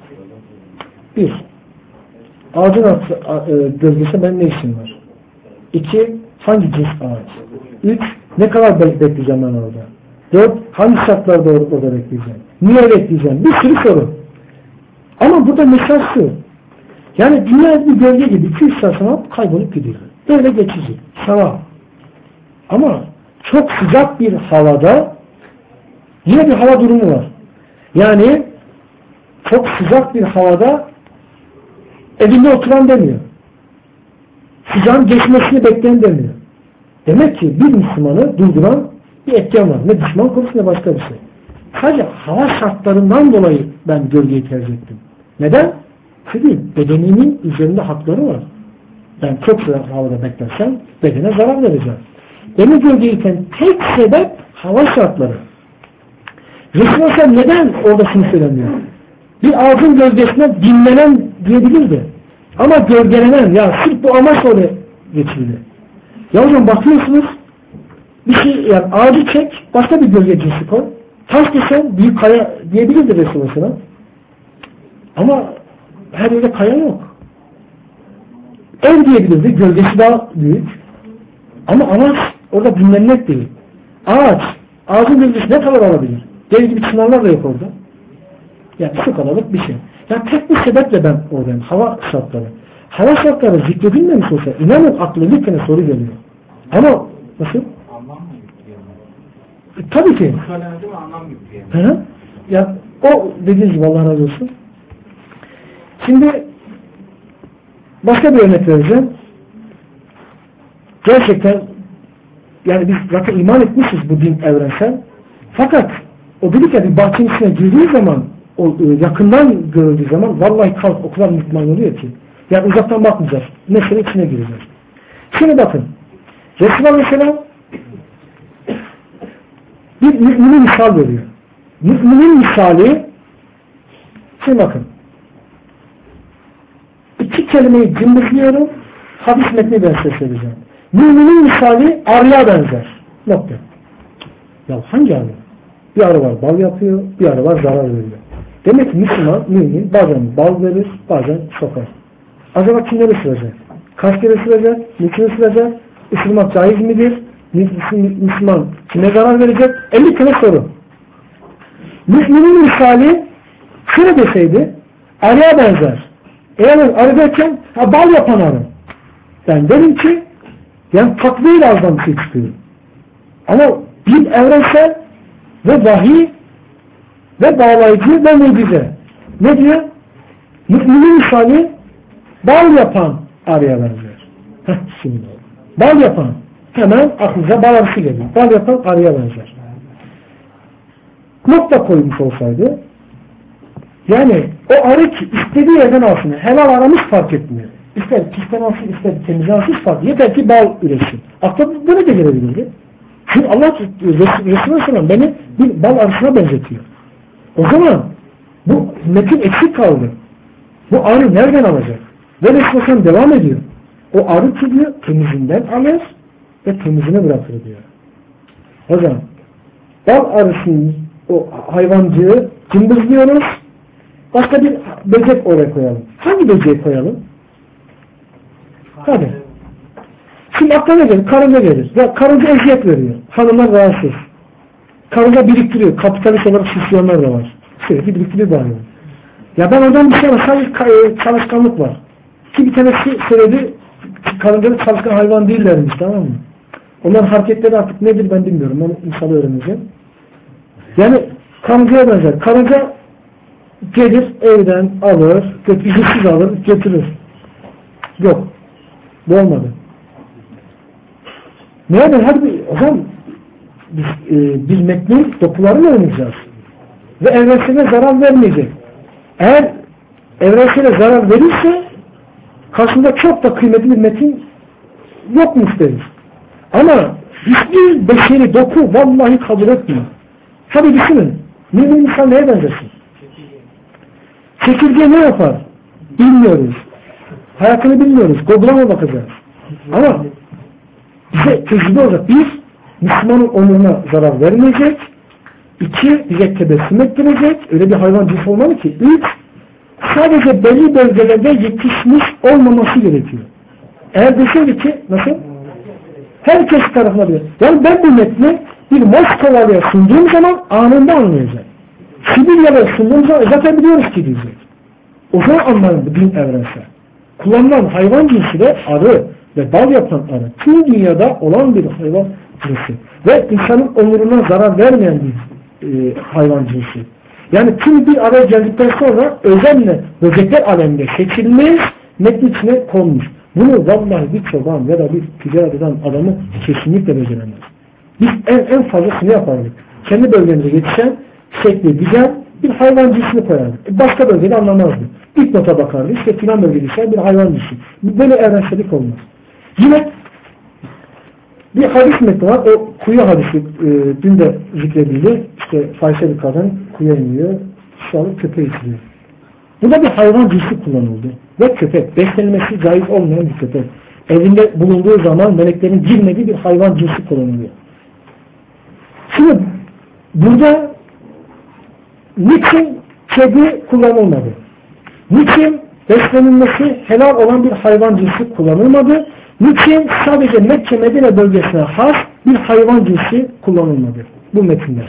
Speaker 1: Bir, ağacın gölgesinde benim ne işim var? İki, hangi cins ağaç? Üç, ne kadar bekleyeceğim ben orada? Dört, hangi şartlarda orada bekleyeceğim? Niye bekleyeceğim? Bir sürü soru. Ama burada mesaj şu. Yani dünya bir gölge gibi iki üç saat sonra kaybolup gidiyor. Böyle geçici. Sabah. Ama çok sıcak bir havada yine bir hava durumu var. Yani çok sıcak bir havada evinde oturan demiyor. Sıcağın geçmesini bekleyen demiyor. Demek ki bir Müslümanı durduran bir etken var. Ne düşman konusu ne başka bir şey. Sadece hava şartlarından dolayı ben gölgeyi tercih ettim. Neden? Çünkü bedenimin üzerinde hakları var. Ben çok sıcak havada beklersem bedene zarar vereceğim. Beni gölgeyken tek sebep hava şartları. Resulullah neden orada şunu söylemiyor? Bir ağacın gölgesine dinlenen diyebilirdi. Ama gölgelenen, ya sırf bu amaç oraya geçildi. Ya hocam bakıyorsunuz bir şey, yani ağacı çek, başka bir gölge cinsi koy. Taş desen büyük kaya diyebilirdi Resulullah. Ama her yerde kaya yok. Ev diyebilirdi, gölgesi daha büyük. Ama amaç orada dinlenmek değil. Ağaç, ağacın gölgesi ne kadar alabilir? Dev gibi çınarlar da yok orada. Yani şu kadarlık bir şey. Yani tek bir sebeple ben oradayım. Hava şartları. Hava şartları zikredilmemiş olsa inanın aklına bir tane soru geliyor. Ama nasıl?
Speaker 2: Anlam mı yüklüyor?
Speaker 1: E, tabii ki.
Speaker 2: Söylemedi mi anlam yüklüyor?
Speaker 1: Hı hı. Ya o dediğiniz gibi Allah razı olsun. Şimdi başka bir örnek vereceğim. Gerçekten yani biz zaten iman etmişiz bu din evrensel. Fakat o dedik ya bir bahçenin içine girdiği zaman o yakından görüldüğü zaman vallahi kalp o kadar mutmain oluyor ki. Yani uzaktan bakmayacağız. Mesele içine gireceğiz. Şimdi bakın. Resulullah Aleyhisselam bir müminin misal veriyor. Müminin misali şimdi bakın. İki kelimeyi cımbızlıyorum. Hadis metni ben size söyleyeceğim. Müminin misali arıya benzer. Nokta. Ya hangi arı? Bir arı var bal yapıyor, bir arı var zarar veriyor. Demek ki Müslüman, mümin bazen bal verir, bazen sokar. Acaba kimleri ısıracak? Kaç kere ısıracak? Niçin ısıracak? Isırmak caiz midir? Müslüman kime zarar verecek? elli tane soru. Müminin misali şöyle deseydi, arıya benzer. Eğer arı derken, ha, bal yapan arı. Ben derim ki, yani takviyle ağzından bir şey çıkıyor. Ama din evrensel ve vahiy ve bağlayıcı ve mucize. Ne diyor? Müminin misali bal yapan arıya benzer. Heh, şimdi. Bal yapan. Hemen aklınıza bal arısı geliyor. Bal yapan arıya benzer. Nokta koymuş olsaydı yani o arı ki istediği yerden alsın. Helal aramış fark etmiyor. İster pisten alsın, ister temizden alsın fark. Yeter ki bal üretsin. Akla böyle de gelebilirdi. Çünkü Allah Resulullah Sallam beni bir bal arısına benzetiyor. O zaman bu metin eksik kaldı. Bu arı nereden alacak? Ve Resulullah Sallam devam ediyor. O arı ki diyor temizinden alır ve temizine bırakır diyor. O zaman bal arısının o hayvancığı cımbızlıyoruz. Başka bir böcek oraya koyalım. Hangi böceği koyalım? Hadi. Şimdi aklına gelir, karınca gelir. Ya karınca eziyet veriyor. Hanımlar rahatsız. Karınca biriktiriyor. Kapitalist olarak süsleyenler de var. Sürekli biriktiriyor bari. Ya ben oradan bir şey var. Sadece çalışkanlık var. Ki bir tanesi söyledi, karıncanın çalışkan hayvan değillermiş, tamam mı? Onların hareketleri artık nedir ben bilmiyorum. Onu inşallah öğreneceğim. Yani karıncaya benzer. Karınca gelir, evden alır, izinsiz alır, getirir. Yok. Bu olmadı. Nerede? Hadi bir, o zaman biz, e, biz metnin dokularını öğreneceğiz. Ve evrensele zarar vermeyecek. Eğer evrensele zarar verirse karşında çok da kıymetli bir metin yok mu isteriz? Ama hiçbir beşeri doku vallahi kabul etmiyor. Tabi düşünün. Mümin insan neye benzesin? Çekirge ne yapar? Bilmiyoruz. Hayatını bilmiyoruz. Google'a mı bakacağız? Ama bize tecrübe olacak. Bir, Müslümanın onuruna zarar vermeyecek. İki, bize tebessüm ettirecek. Öyle bir hayvan cinsi olmalı ki. Üç, sadece belli bölgelerde yetişmiş olmaması gerekiyor. Eğer deseydi ki, nasıl? Herkes tarafına bilir. Yani ben bu metni bir Moskovalı'ya sunduğum zaman anında anlayacak. Sibirya'ya sunduğum zaman zaten biliyoruz ki diyecek. O zaman anlarım bu din evrensel. Kullanılan hayvan cinsi de arı ve bal yapan arı. Tüm dünyada olan bir hayvan cinsi. Ve insanın onuruna zarar vermeyen bir e, hayvan cinsi. Yani tüm bir araya geldikten sonra özenle böcekler aleminde seçilmiş, metnin içine konmuş. Bunu vallahi bir çoban ya da bir ticaret eden adamı kesinlikle beceremez. Biz en, en fazlasını yapardık. Kendi bölgemize yetişen şekli güzel bir hayvan cinsini koyardık. Başka bölgede anlamazdı. İlk nota bakardı. İşte filan bölgede yetişen bir hayvan cinsi. Böyle evrensellik olmaz. Yine bir hadis metni var. O kuyu hadisi e, dün de zikredildi. İşte fahişe bir kadın kuyuya iniyor. Şu an köpeği içiliyor. Bu da bir hayvan cinsi kullanıldı. Ve köpek. Beslenmesi caiz olmayan bir köpek. Evinde bulunduğu zaman meleklerin girmediği bir hayvan cinsi kullanılıyor. Şimdi burada niçin kedi kullanılmadı? Niçin beslenilmesi helal olan bir hayvan cinsi kullanılmadı? Niçin sadece Mekke Medine bölgesine has bir hayvan cinsi kullanılmadı? Bu metinde.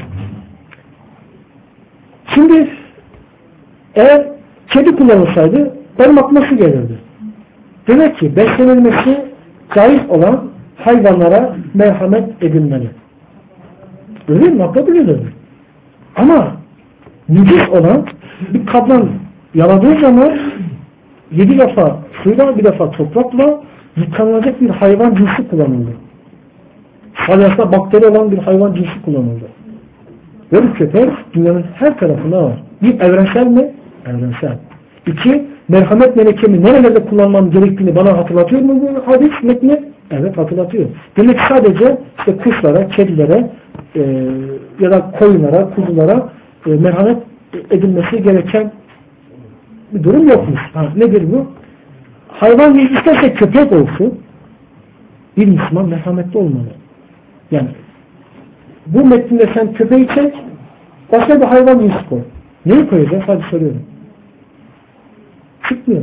Speaker 1: Şimdi eğer kedi kullanılsaydı benim aklıma şu gelirdi. Demek ki beslenilmesi caiz olan hayvanlara merhamet edilmeli. Öyle mi? Akla bilirdi. Ama nücis olan bir kablan yaladığı zaman yedi defa suyla bir defa toprakla yıkanılacak bir hayvan cinsi kullanıldı. Salyasında bakteri olan bir hayvan cinsi kullanıldı. Ve bu köpek dünyanın her tarafında var. Bir evrensel mi? Evrensel. İki, merhamet melekemi nerelerde kullanmam gerektiğini bana hatırlatıyor mu bu hadis metni? Evet, hatırlatıyor. Demek ki sadece işte kuşlara, kedilere e, ya da koyunlara, kuzulara e, merhamet edilmesi gereken bir durum yokmuş. Ha, nedir bu? Hayvan isterse köpek olsun, bir Müslüman merhametli olmalı. Yani bu metninde sen köpeği çek, başka bir hayvan cinsi koy. Neyi koyacağız? Hadi soruyorum. Çıkmıyor.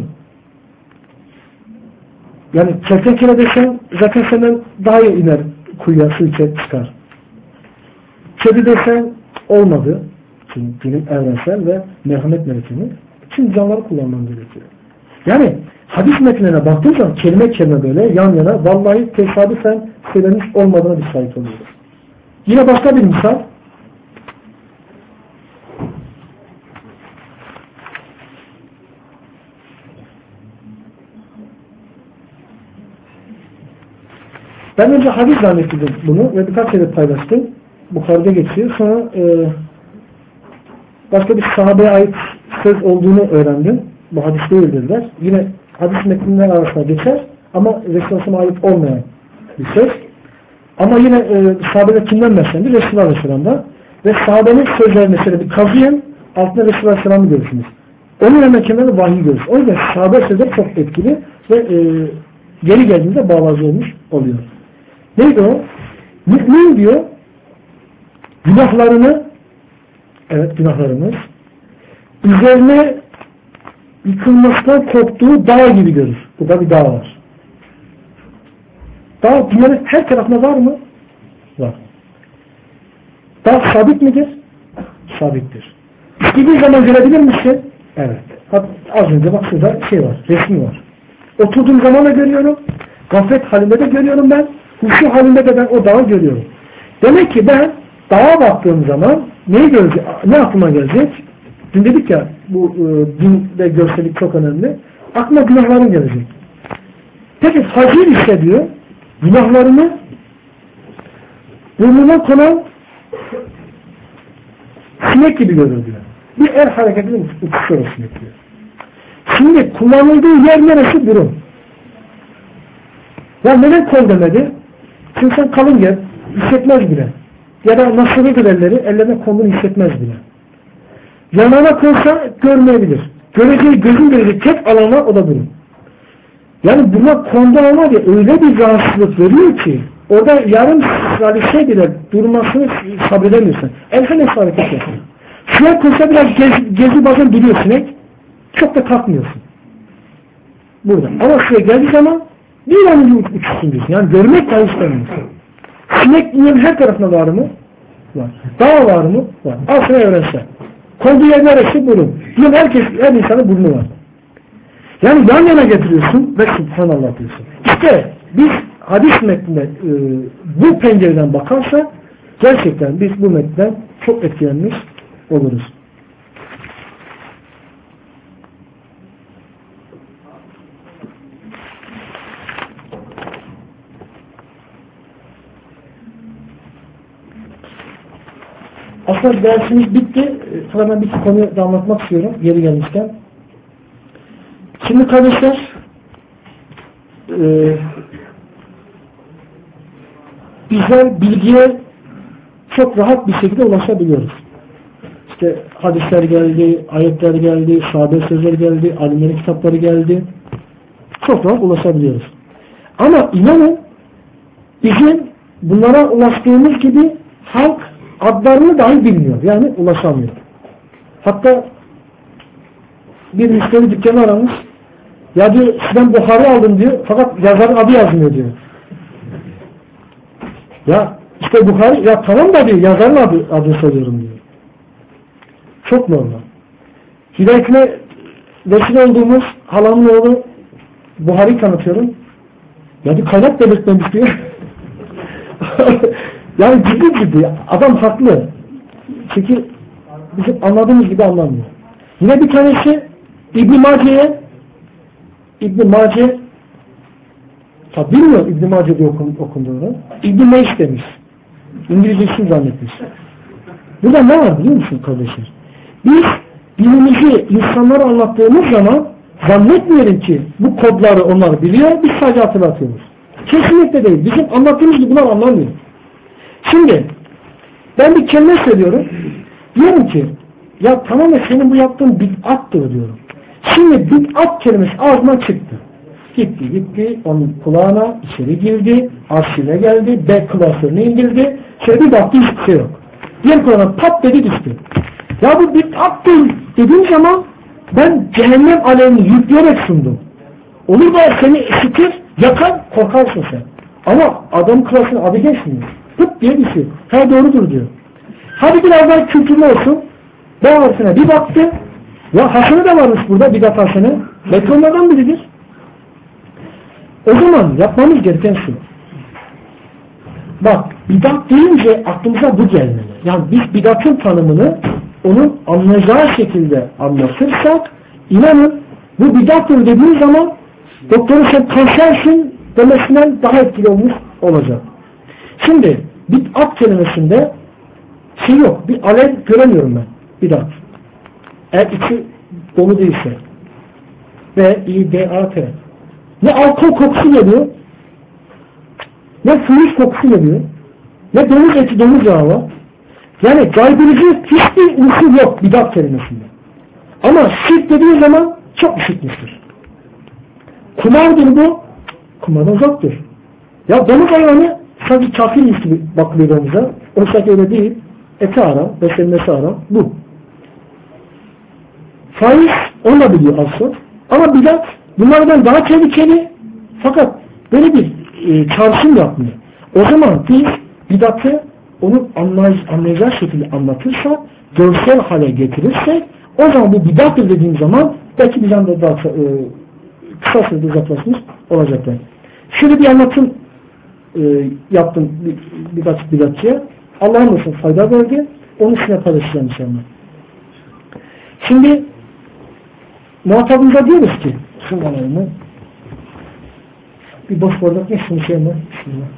Speaker 1: Yani kertenkele desen zaten senden daha iyi iner kuyuya, su içe çıkar. Kedi desen olmadı. Çünkü dinim evrensel ve merhamet melekini. Tüm canlıları kullanman gerekiyor. Yani hadis metinlerine baktığın zaman kelime kelime böyle yan yana vallahi tesadüfen söylenmiş olmadığına bir şahit oluyoruz. Yine başka bir misal. Ben önce hadis zannettim bunu ve birkaç kere paylaştım. Bukhari'de geçiyor. Sonra e, başka bir sahabeye ait söz olduğunu öğrendim. Bu hadis değil dediler. Yine hadis metinler arasında geçer ama Resulullah'a ait olmayan bir söz. Ama yine e, sahabeler kimden beslendi? Resulullah Aleyhisselam'da. Ve sahabenin sözlerini şöyle bir kazıyın, altında Resulullah Aleyhisselam'ı görürsünüz. Onun hemen kenarında vahiy görürsünüz. O yüzden sahabe sözleri çok etkili ve e, geri geldiğinde bağlacı olmuş oluyor. Neydi o? Mümin diyor, günahlarını, evet günahlarımız, üzerine yıkılmasından korktuğu dağ gibi görür. Burada bir dağ var. Dağ dünyanın her tarafında var mı? Var. Dağ sabit midir? Sabittir. İstediği zaman görebilir misin? Evet. Az önce bak şurada şey var, resmi var. Oturduğum zaman da görüyorum. Gaflet halinde de görüyorum ben. Huşu halinde de ben o dağı görüyorum. Demek ki ben dağa baktığım zaman neyi görecek? Ne aklıma gelecek? Dün dedik ya bu e, dinde görsellik çok önemli. Aklıma günahlarım gelecek. Peki facir ise diyor günahlarını burnuna konan sinek gibi görür diyor. Bir el hareketini uçuşuyor o sinek diyor. Şimdi kullanıldığı yer neresi? Burun. Ya neden kol demedi? Şimdi sen kalın gel, hissetmez bile. Ya da nasırıdır elleri, ellerine konduğunu hissetmez bile. Yanına konsa görmeyebilir. Göreceği, gözün göreceği tek alana o da bunun. Yani buna konduğu ana diye öyle bir rahatsızlık veriyor ki orada yarım salise bile durmasını sabredemiyorsun. Elfen es hareket yapıyor. Sinek konsa biraz gezi, gezi bazen duruyor sinek. Çok da kalkmıyorsun. Burada. Ama size geldiği zaman bir an önce uçuşsun diyorsun. Yani görmek dahi istemiyorsun. Sinek dünyanın her tarafına var mı? Var. Dağ var mı? Var. Al sana öğrense. Konduğu yerler hepsi burun. Dünyanın herkes, her insanın burnu var. Yani yan yana getiriyorsun ve Subhanallah diyorsun. İşte biz hadis metnine e, bu pencereden bakarsak gerçekten biz bu metnden çok etkilenmiş oluruz. Aslında dersimiz bitti. Sonra ben bir konuyu da anlatmak istiyorum. Geri gelmişken. Şimdi kardeşler e, bizler bilgiye çok rahat bir şekilde ulaşabiliyoruz. İşte hadisler geldi, ayetler geldi, sahabe sözleri geldi, alimlerin kitapları geldi. Çok rahat ulaşabiliyoruz. Ama inanın bizim bunlara ulaştığımız gibi halk adlarını dahi bilmiyor. Yani ulaşamıyor. Hatta bir müşteri dükkanı aramış. Ya diyor sizden Buhari aldım diyor. Fakat yazarın adı yazmıyor diyor. Ya işte Buhari ya tamam da diyor yazarın adı, adını soruyorum diyor. Çok normal. Hidayetine vesile olduğumuz halamın oğlu Buhari'yi tanıtıyorum. Ya bir kaynak belirtmemiş diyor. Yani ciddi ciddi. Adam haklı. Çünkü bizim anladığımız gibi anlamıyor. Yine bir tanesi İbn-i Mace'ye İbn-i Mace tabi bilmiyor İbn-i Mace diye okun, okunduğunu. İbn-i Meis demiş. İngilizcesini zannetmiş. Burada ne var biliyor musun kardeşler? Biz dinimizi insanlara anlattığımız zaman zannetmeyelim ki bu kodları onlar biliyor. Biz sadece hatırlatıyoruz. Kesinlikle değil. Bizim anlattığımız gibi bunlar anlamıyor. Şimdi ben bir kelime söylüyorum. Diyorum ki ya tamam ya senin bu yaptığın bid'attır diyorum. Şimdi bid'at kelimesi ağzından çıktı. Gitti gitti onun kulağına içeri girdi. Arşive geldi. B klasörünü indirdi. Şöyle bir baktı hiçbir şey yok. Diğer kulağına pat dedi düştü. Ya bu bid'attır dediğim zaman ben cehennem alevini yükleyerek sundum. Olur da seni ısıtır yakar korkarsın sen. Ama adam klasörü adı geçmiyor. Pıt diye bir şey. Ha doğrudur diyor. Hadi biraz daha kültürlü olsun. B harfine bir baktı. Ya hasanı da varmış burada bidat hasanı. Belki onlardan biridir. O zaman yapmamız gereken şu. Bak bidat deyince aklımıza bu gelmeli. Yani biz bidatın tanımını onun anlayacağı şekilde anlatırsak inanın bu bidattır dediği zaman doktorun sen kansersin demesinden daha etkili olmuş olacak. Şimdi bid'at kelimesinde şey yok. Bir alev göremiyorum ben. Bid'at. Eğer içi dolu değilse. B I D A T. Ne alkol kokusu geliyor. Ne fuhuş kokusu geliyor. Ne domuz eti domuz yağı var. Yani caydırıcı hiçbir unsur yok bid'at kelimesinde. Ama şirk dediği zaman çok işitmiştir. Kumardır bu. Kumardan uzaktır. Ya domuz hayvanı sadece kafirmiş gibi bakılıyor domuza. Oysa ki öyle değil. Eti aram, beslenmesi aram. Bu. Faiz onu da biliyor aslında. Ama bidat bunlardan daha tehlikeli. Fakat böyle bir e, çağrışım yapmıyor. O zaman biz bidatı onun anlayacağı şekilde anlatırsak, görsel hale getirirsek, o zaman bu bidattır dediğim zaman belki bir anda daha e, kısa sürede uzaklaşmış olacaklar. Şöyle bir anlatım e, yaptım bir, birkaç bidatçıya. Allah'ın olsun fayda verdi. Onun üstüne paylaşacağım inşallah. Şimdi muhatabımıza diyoruz ki şundan elime bir boş bardak ne şunu şey mi? Bismillah.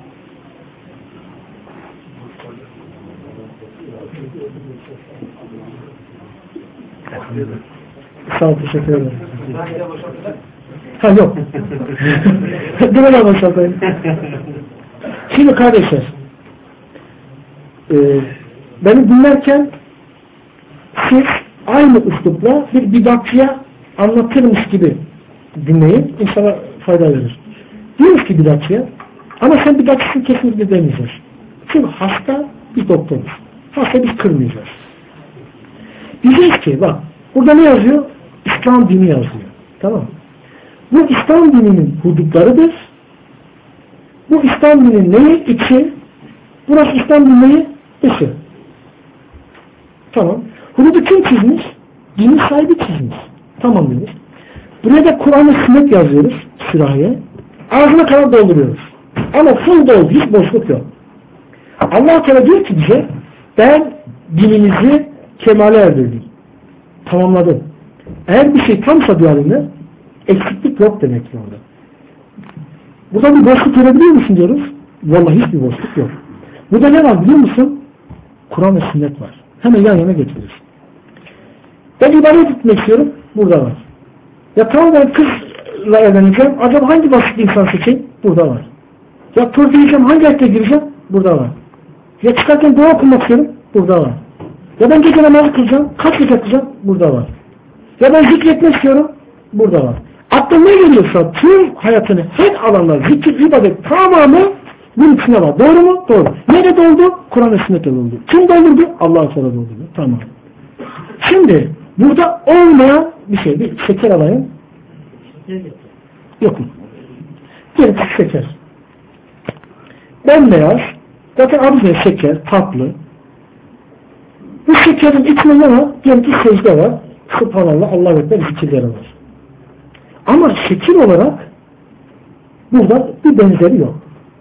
Speaker 1: Sağ ol, teşekkür ederim. Ha yok. Dümene boşaltayım. Şimdi kardeşler, e, beni dinlerken siz aynı üslupla bir bidatçıya anlatırmış gibi dinleyin. İnsana fayda verir. Diyoruz ki bidatçıya, ama sen bidatçısın kesinlikle demeyeceğiz. Çünkü hasta bir doktoruz. Hasta biz kırmayacağız. Diyeceğiz ki bak, burada ne yazıyor? İslam dini yazıyor. Tamam mı? Bu İslam dininin hudutlarıdır. Bu İslam dininin neyi? İçi. Burası İslam dininin neyi? Dışı. Tamam. Hududu kim çizmiş? Dinin sahibi çizmiş. Tamam demiş. Buraya da Kur'an-ı sünnet yazıyoruz sürahiye. Ağzına kadar dolduruyoruz. Ama full doldu. Hiç boşluk yok. Allah-u Teala diyor ki bize, ben dininizi kemale erdirdim. Tamamladım. Eğer bir şey tamsa diğerinde eksiklik yok demek ki orada. Burada bir boşluk görebiliyor musun diyoruz. Vallahi hiçbir boşluk yok. Burada ne var biliyor musun? Kur'an ve sünnet var. Hemen yan yana getiriyoruz. Ben ibadet etmek istiyorum. Burada var. Ya tamam ben kızla evleneceğim. Acaba hangi basit insan seçeyim? Burada var. Ya tur diyeceğim, hangi ayette gireceğim? Burada var. Ya çıkarken dua okumak istiyorum? Burada var. Ya ben gece namazı kılacağım. Kaç gece kılacağım? Burada var. Ya ben zikretmek istiyorum? Burada var. Aklına ne geliyorsa tüm hayatını her alanda zikir, ibadet tamamı bunun içine var. Doğru mu? Doğru. Nerede oldu? Kur'an ve sünnette oldu. Kim doldurdu? Allah-u Teala doldurdu. Tamam. Şimdi burada olmayan bir şey. Bir şeker alayım. Yok mu? Bir şeker. Bembeyaz. Zaten adı ne? Şeker. Tatlı. Bu şekerin içinde ne var? Diyelim ki secde var. Subhanallah, Allah'a ekber zikirleri var. Ama şekil olarak burada bir benzeri yok.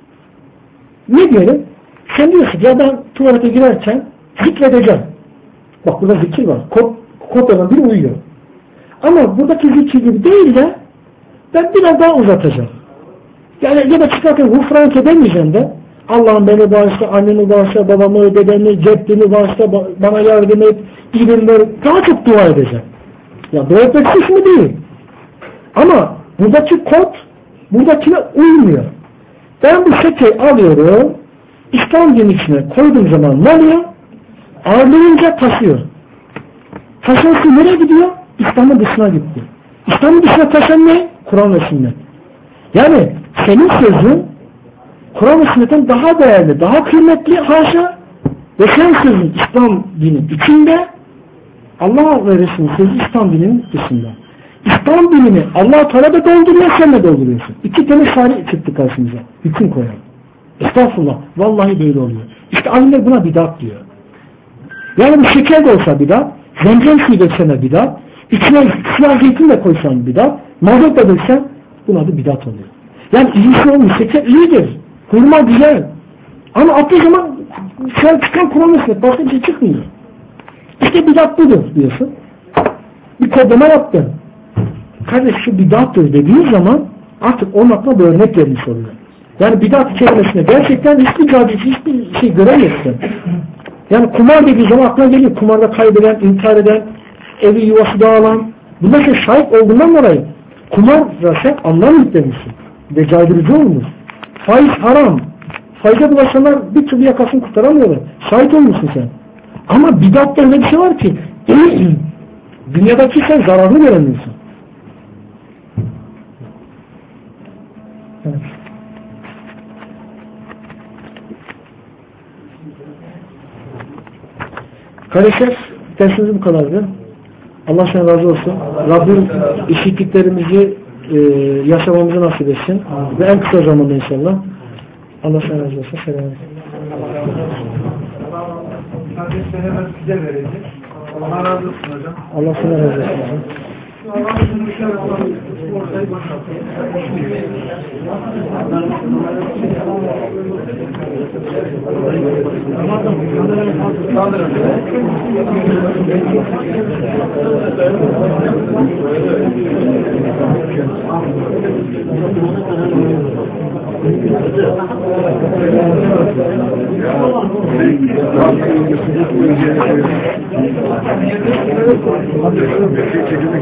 Speaker 1: Ne diyelim? Sen diyorsun ya ben tuvalete girerken zikredeceğim. Bak burada zikir var. Kod, kodlanan biri uyuyor. Ama buradaki zikir gibi değil de ben biraz daha uzatacağım. Yani ya da çıkarken gufrank edemeyeceğim de Allah'ım beni bağışla, annemi bağışla, babamı, dedemi, ceddimi bağışla, bana yardım et, ilim ver. Daha çok dua edeceğim. Ya dua etmek suç mu değil? Ama buradaki kod buradakine uymuyor. Ben bu şekeri alıyorum, İslam dini içine koyduğum zaman ne oluyor? Ağırlayınca taşıyor. Taşıyorsa nereye gidiyor? İslam'ın dışına gitti. İslam'ın dışına taşan ne? Kur'an ve sünnet. Yani senin sözün Kur'an ve sünnetten daha değerli, daha kıymetli haşa ve sen sözün İslam dinin içinde, Allah ve Resulü sözü İslam dininin dışında. İslam dinini Allah-u Teala da dolduruyor, sen de dolduruyorsun. İki tane şari çıktı karşımıza. Hüküm koyan. Estağfurullah. Vallahi böyle oluyor. İşte alimler buna bidat diyor. Yani bu şeker de olsa bidat, zemzem suyu döksene bidat, içine siyah zeytin de koysan bidat, mazot da döksen buna da bidat oluyor. Yani iyisi olmuş. Şeker iyidir. Hurma güzel. Ama attığı zaman sen çıkan Kur'an mesnet. Başka bir şey çıkmıyor. İşte bidat budur diyorsun. Bir kodlama yaptın. Kardeş şu bidattır dediğin zaman artık onun aklına bir örnek vermiş oluyor. Yani bidat kelimesine gerçekten hiçbir cazip, hiçbir şey göremiyorsun. Yani kumar dediği zaman aklına geliyor. Kumarda kaybeden, intihar eden, evi yuvası dağılan. Bunlar şey şahit olduğundan dolayı kumarda sen anlam yüklemişsin. Ve caydırıcı olmuş. Faiz haram. Faize bulaşanlar bir türlü yakasını kurtaramıyorlar. Şahit olmuşsun sen. Ama bidatta öyle bir şey var ki dünyadaki sen zararını göremiyorsun. Evet. Kardeşler, dersimiz bu kadardı. Allah sana razı olsun. Rabbim işittiklerimizi e, yaşamamızı nasip etsin. Ve en kısa zamanda inşallah. Allah sana razı olsun. Selam.
Speaker 2: Kardeşler hemen size verecek. Allah razı olsun hocam.
Speaker 1: Allah sana razı olsun.